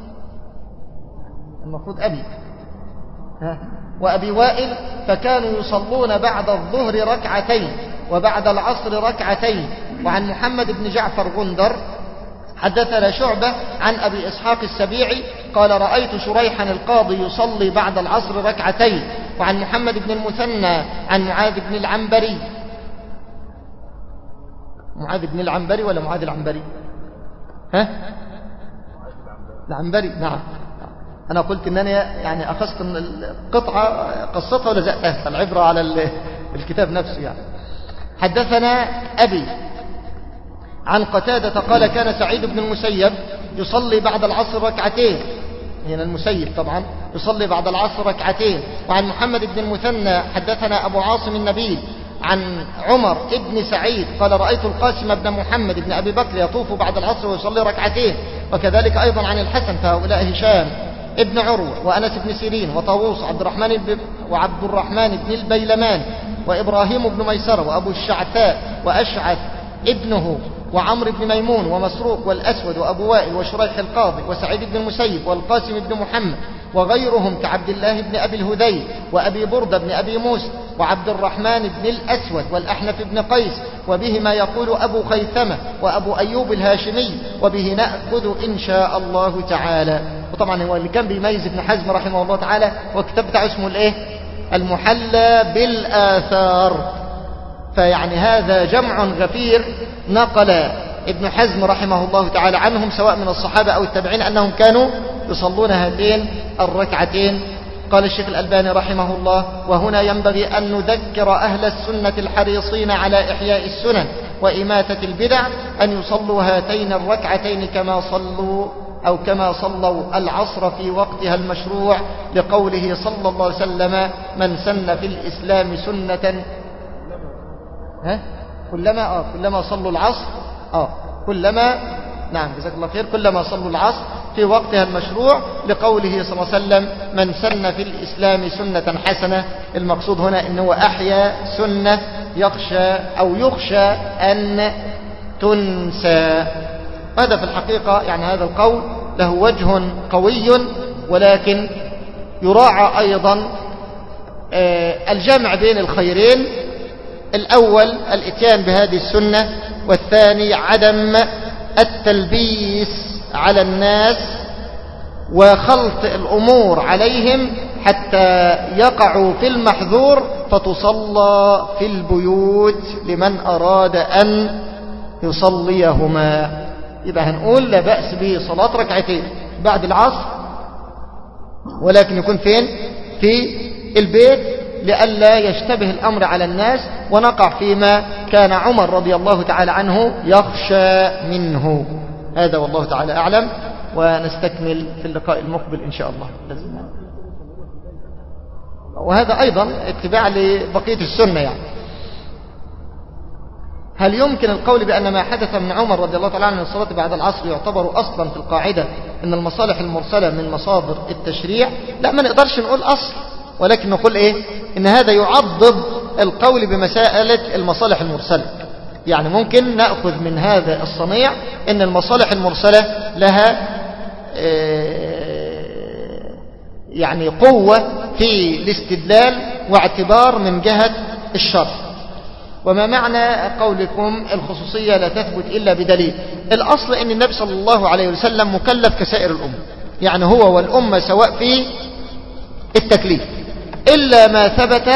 المفروض أبي ها وأبي وائل، فكانوا يصلون بعد الظهر ركعتين وبعد العصر ركعتين. وعن محمد بن جعفر غندر حدثنا شعبة عن أبي إسحاق السبيعي قال رأيت شريحا القاضي يصلي بعد العصر ركعتين. وعن محمد بن المثنى عن معاذ بن العنبري معاذ بن العنبري ولا معاذ العنبري ها العنبري نعم. أنا قلت أنني يعني أخذت القطعة قصتها ولزقتها، فالعبرة على الكتاب نفسه يعني. حدثنا أبي عن قتادة قال كان سعيد بن المسيب يصلي بعد العصر ركعتين، هنا المسيب طبعا يصلي بعد العصر ركعتين. وعن محمد بن المثنى حدثنا أبو عاصم النبيل عن عمر ابن سعيد قال رأيت القاسم بن محمد بن أبي بكر يطوف بعد العصر ويصلي ركعتين. وكذلك أيضا عن الحسن، فهؤلاء هشام ابن عروة وأنس بن سيرين وطاووس عبد الرحمن وعبد الرحمن بن البيلمان وإبراهيم بن ميسرة وأبو الشعثاء وأشعث ابنه وعمر بن ميمون ومسروق والأسود وأبو وائل وشريح القاضي وسعيد بن المسيب والقاسم بن محمد وغيرهم كعبد الله بن أبي الهذيل وأبي بردة بن أبي موسى وعبد الرحمن بن الأسود والأحنف بن قيس، وبه ما يقول أبو خيثمة وأبو أيوب الهاشمي، وبه نأخذ إن شاء الله تعالى. وطبعا هو اللي كان بيميز ابن حزم رحمه الله تعالى وكتاب بتاعه اسمه الايه المحلى بالآثار. فيعني هذا جمع غفير نقل ابن حزم رحمه الله تعالى عنهم سواء من الصحابة أو التابعين أنهم كانوا يصلون هاتين الركعتين. قال الشيخ الألباني رحمه الله وهنا ينبغي أن نذكر أهل السنة الحريصين على إحياء السنن وإماتة البدع أن يصلوا هاتين الركعتين كما صلوا أو كما صلوا العصر في وقتها المشروع، لقوله صلى الله عليه وسلم من سن في الإسلام سنة ها كلما آه كلما صلوا العصر آه كلما نعم جزاك الله خير كلما صلوا العصر في وقتها المشروع، لقوله صلى الله عليه وسلم من سن في الإسلام سنة حسنة. المقصود هنا أنه أحيا سنة يخشى أو يخشى أن تنسى. هذا في الحقيقة يعني هذا القول له وجه قوي، ولكن يراعى أيضا الجمع بين الخيرين، الأول الاتيان بهذه السنة، والثاني عدم التلبيس على الناس وخلط الأمور عليهم حتى يقعوا في المحذور فتصلى في البيوت لمن أراد أن يصليهما. يبقى هنقول لا بأس بصلاة ركعتين بعد العصر، ولكن يكون فين؟ في البيت، لئلا يشتبه الأمر على الناس ونقع فيما كان عمر رضي الله تعالى عنه يخشى منه. هذا والله تعالى أعلم، ونستكمل في اللقاء المقبل إن شاء الله. وهذا أيضا اتباع لبقية السنة. يعني هل يمكن القول بأن ما حدث من عمر رضي الله تعالى عنه من الصلاة بعد العصر يعتبر أصلا في القاعدة أن المصالح المرسلة من مصادر التشريع؟ لا، ما نقدرش نقول أصل، ولكن نقول إيه؟ إن هذا يعضد القول بمسألة المصالح المرسلة. يعني ممكن نأخذ من هذا الصنيع إن المصالح المرسلة لها يعني قوة في الاستدلال واعتبار من جهة الشرع. وما معنى قولكم الخصوصية لا تثبت إلا بدليل؟ الأصل أن النبي صلى الله عليه وسلم مكلف كسائر الأمة، يعني هو والأمة سواء في التكليف، إلا ما ثبت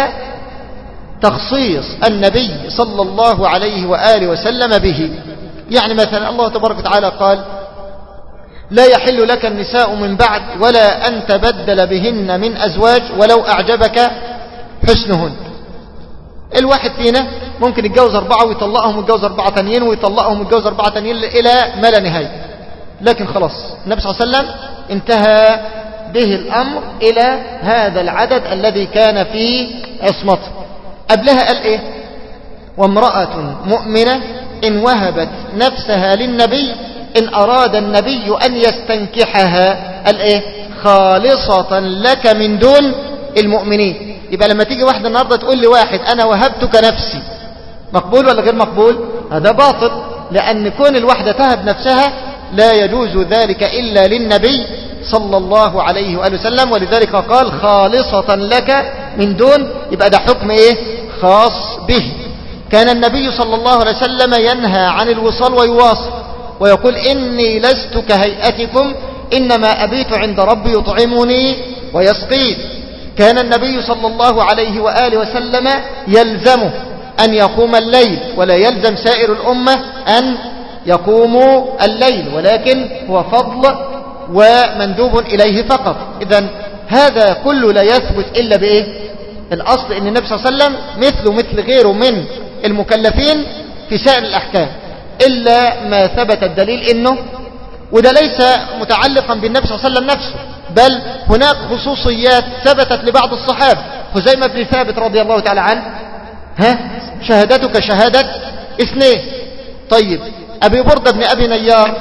تخصيص النبي صلى الله عليه وآله وسلم به. يعني مثلا الله تبارك وتعالى قال لا يحل لك النساء من بعد ولا أن تبدل بهن من أزواج ولو أعجبك حسنهن. الواحد فينا ممكن يتجوز أربعة ويطلقهم ويتجوز أربعة تانيين ويطلقهم ويتجوز أربعة تانيين إلى ما لا نهاية، لكن خلاص النبي صلى الله عليه وسلم انتهى به الأمر إلى هذا العدد الذي كان في عصمته. قبلها قال إيه؟ وامرأة مؤمنة إن وهبت نفسها للنبي إن أراد النبي أن يستنكحها قال إيه؟ خالصة لك من دون المؤمنين. يبقى لما تيجي واحدة النهاردة تقول لي واحد أنا وهبتك نفسي، مقبول ولا غير مقبول؟ هذا باطل، لأن كون الواحدة تهب نفسها لا يجوز ذلك إلا للنبي صلى الله عليه وآله وسلم، ولذلك قال خالصة لك من دون، يبقى ده حكم إيه؟ خاص به. كان النبي صلى الله عليه وسلم ينهى عن الوصال ويواصل ويقول إني لست كهيئتكم إنما أبيت عند ربي يطعمني ويسقين. كان النبي صلى الله عليه وآله وسلم يلزمه أن يقوم الليل، ولا يلزم سائر الأمة أن يقوموا الليل، ولكن هو فضل ومندوب إليه فقط. إذن هذا كله لا يثبت إلا بإيه؟ الأصل أن النبي صلى الله عليه وسلم مثله مثل غيره من المكلفين في سائر الأحكام، إلا ما ثبت الدليل إنه، وده ليس متعلقا بالنبي صلى الله عليه وسلم نفسه، بل هناك خصوصيات ثبتت لبعض الصحابة. خزيمة بن ثابت رضي الله تعالى عنه، ها شهادتك شهادة اثنين. طيب أبي بردة بن أبي نيار،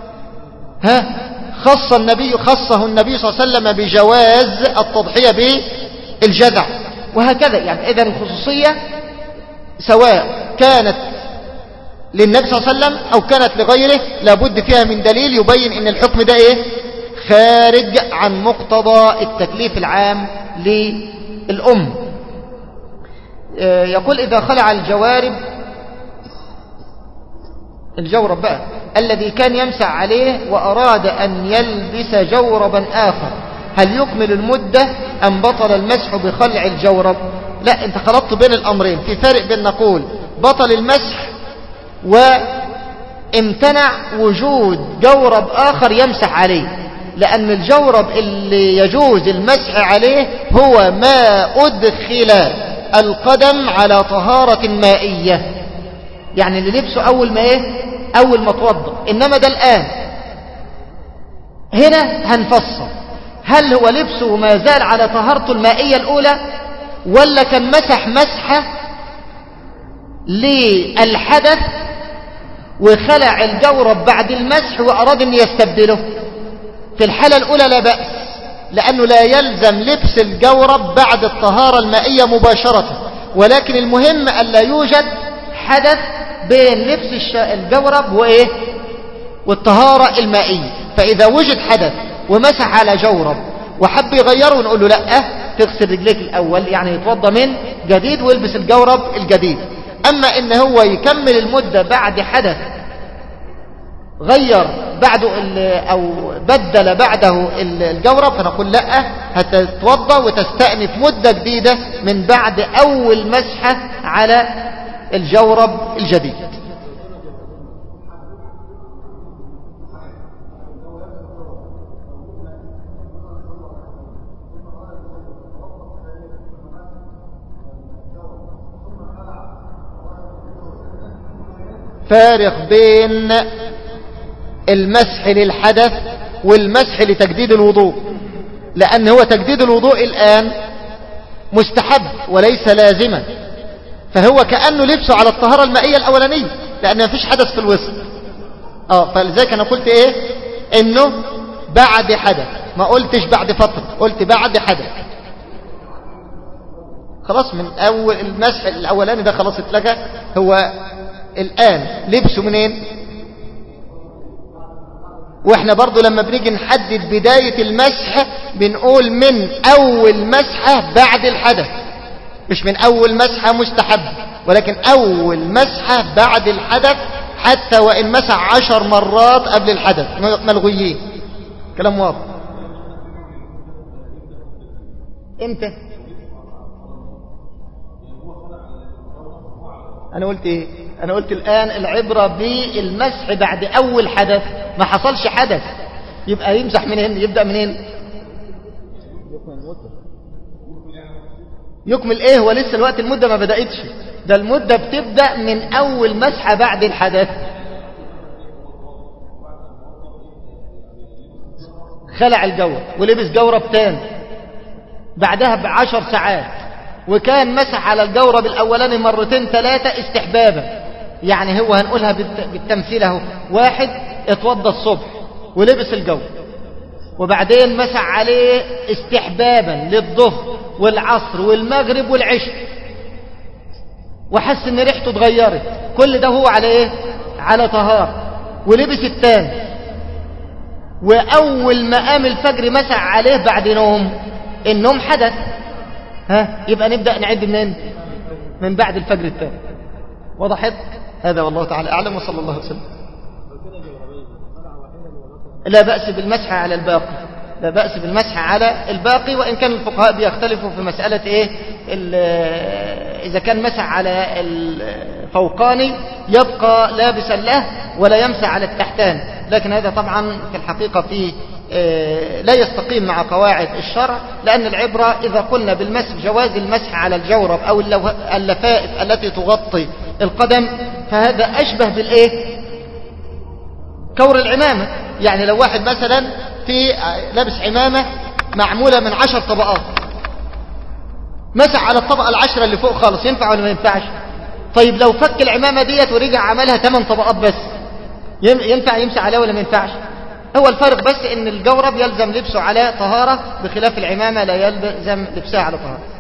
ها خص النبي خصه النبي صلى الله عليه وسلم بجواز التضحية بالجذع، وهكذا. يعني إذن الخصوصية سواء كانت للنبي صلى الله عليه وسلم أو كانت لغيره لابد فيها من دليل يبين إن الحكم ده إيه؟ خارج عن مقتضى التكليف العام للأم. يقول إذا خلع الجوارب الجورب بقى الذي كان يمسح عليه وأراد أن يلبس جوربا آخر هل يكمل المدة أم بطل المسح بخلع الجورب؟ لا، انت خلطت بين الأمرين. في فرق بين نقول بطل المسح وامتنع وجود جورب آخر يمسح عليه، لأن الجورب اللي يجوز المسح عليه هو ما أدخل القدم على طهارة مائية، يعني اللي لبسه أول ما إيه؟ أول ما توضأ. إنما ده الآن هنا هنفصل، هل هو لبسه ما زال على طهارته المائية الأولى ولا كان مسح مسحة للحدث وخلع الجورب بعد المسح وأراد أن يستبدله؟ في الحالة الأولى لا بأس، لأنه لا يلزم لبس الجورب بعد الطهارة المائية مباشرة، ولكن المهم أن لا يوجد حدث بين لبس الجورب وإيه؟ والطهارة المائية. فإذا وجد حدث ومسح على جورب وحب يغيره نقول له لا، تغسل رجليك الأول، يعني يتوضى من جديد ويلبس الجورب الجديد. أما إن هو يكمل المدة بعد حدث غير بعده أو بدل بعده الجورب فنقول لا، هتتوضى وتستأنف مدة جديدة من بعد أول مسحة على الجورب الجديد. فارق بين المسح للحدث والمسح لتجديد الوضوء، لأن هو تجديد الوضوء الآن مستحب وليس لازما، فهو كأنه لبسه على الطهارة المائية الأولانية، لأن ما فيش حدث في الوسط. اه فلذلك أنا قلت إيه؟ إنه بعد حدث، ما قلتش بعد فترة، قلت بعد حدث. خلاص من أول المسح الأولاني ده خلاص اتلغى، هو الآن لبسه منين؟ واحنا برضو لما بنيجي نحدد بداية المسح بنقول من أول مسحة بعد الحدث، مش من أول مسحة مستحب، ولكن أول مسحة بعد الحدث، حتى وإن مسح عشر مرات قبل الحدث ملغيين. كلام واضح. امتى؟ أنا قلت إيه؟ أنا قلت الآن العبرة بالمسح بعد أول حدث. ما حصلش حدث يبقى يمسح منين؟ يبدأ منين؟ يكمل إيه؟ ولسه الوقت المدة ما بدأتش، ده المدة بتبدأ من أول مسحة بعد الحدث. خلع الجورب ولبس جورب تاني بعدها بعشر ساعات، وكان مسح على الجورب الأولاني مرتين ثلاثة استحبابا. يعني هو هنقولها بالتمثيل اهو، واحد اتوضى الصبح ولبس الجورب، وبعدين مسح عليه استحبابا للظهر والعصر والمغرب والعشاء، وحس ان ريحته اتغيرت. كل ده هو على ايه؟ على طهارة. ولبس الثاني، واول ما قام الفجر مسح عليه بعد نوم. النوم حدث، ها يبقى نبدأ نعد منين؟ من بعد الفجر الثاني. وضحت؟ هذا والله تعالى أعلم، وصلى الله وسلم. لا بأس بالمسح على الباقي، لا بأس بالمسح على الباقي، وإن كان الفقهاء بيختلفوا في مسألة إيه؟ إذا كان مسح على الفوقاني يبقى لابسا له ولا يمسح على التحتاني، لكن هذا طبعا في الحقيقة فيه لا يستقيم مع قواعد الشرع، لأن العبرة إذا قلنا بالمسح جواز المسح على الجورب أو اللفائف التي تغطي القدم، فهذا أشبه بالإيه؟ كور العمامة. يعني لو واحد مثلا في لابس عمامة معمولة من عشر طبقات، مسح على الطبقة العشرة اللي فوق خالص، ينفع ولا ما ينفعش؟ طيب لو فك العمامة ديت ورجع عملها ثمان طبقات بس، ينفع يمسح عليها ولا ما ينفعش؟ هو الفرق بس ان الجورب يلزم لبسه على طهارة، بخلاف العمامة لا يلزم لبسها على طهارة.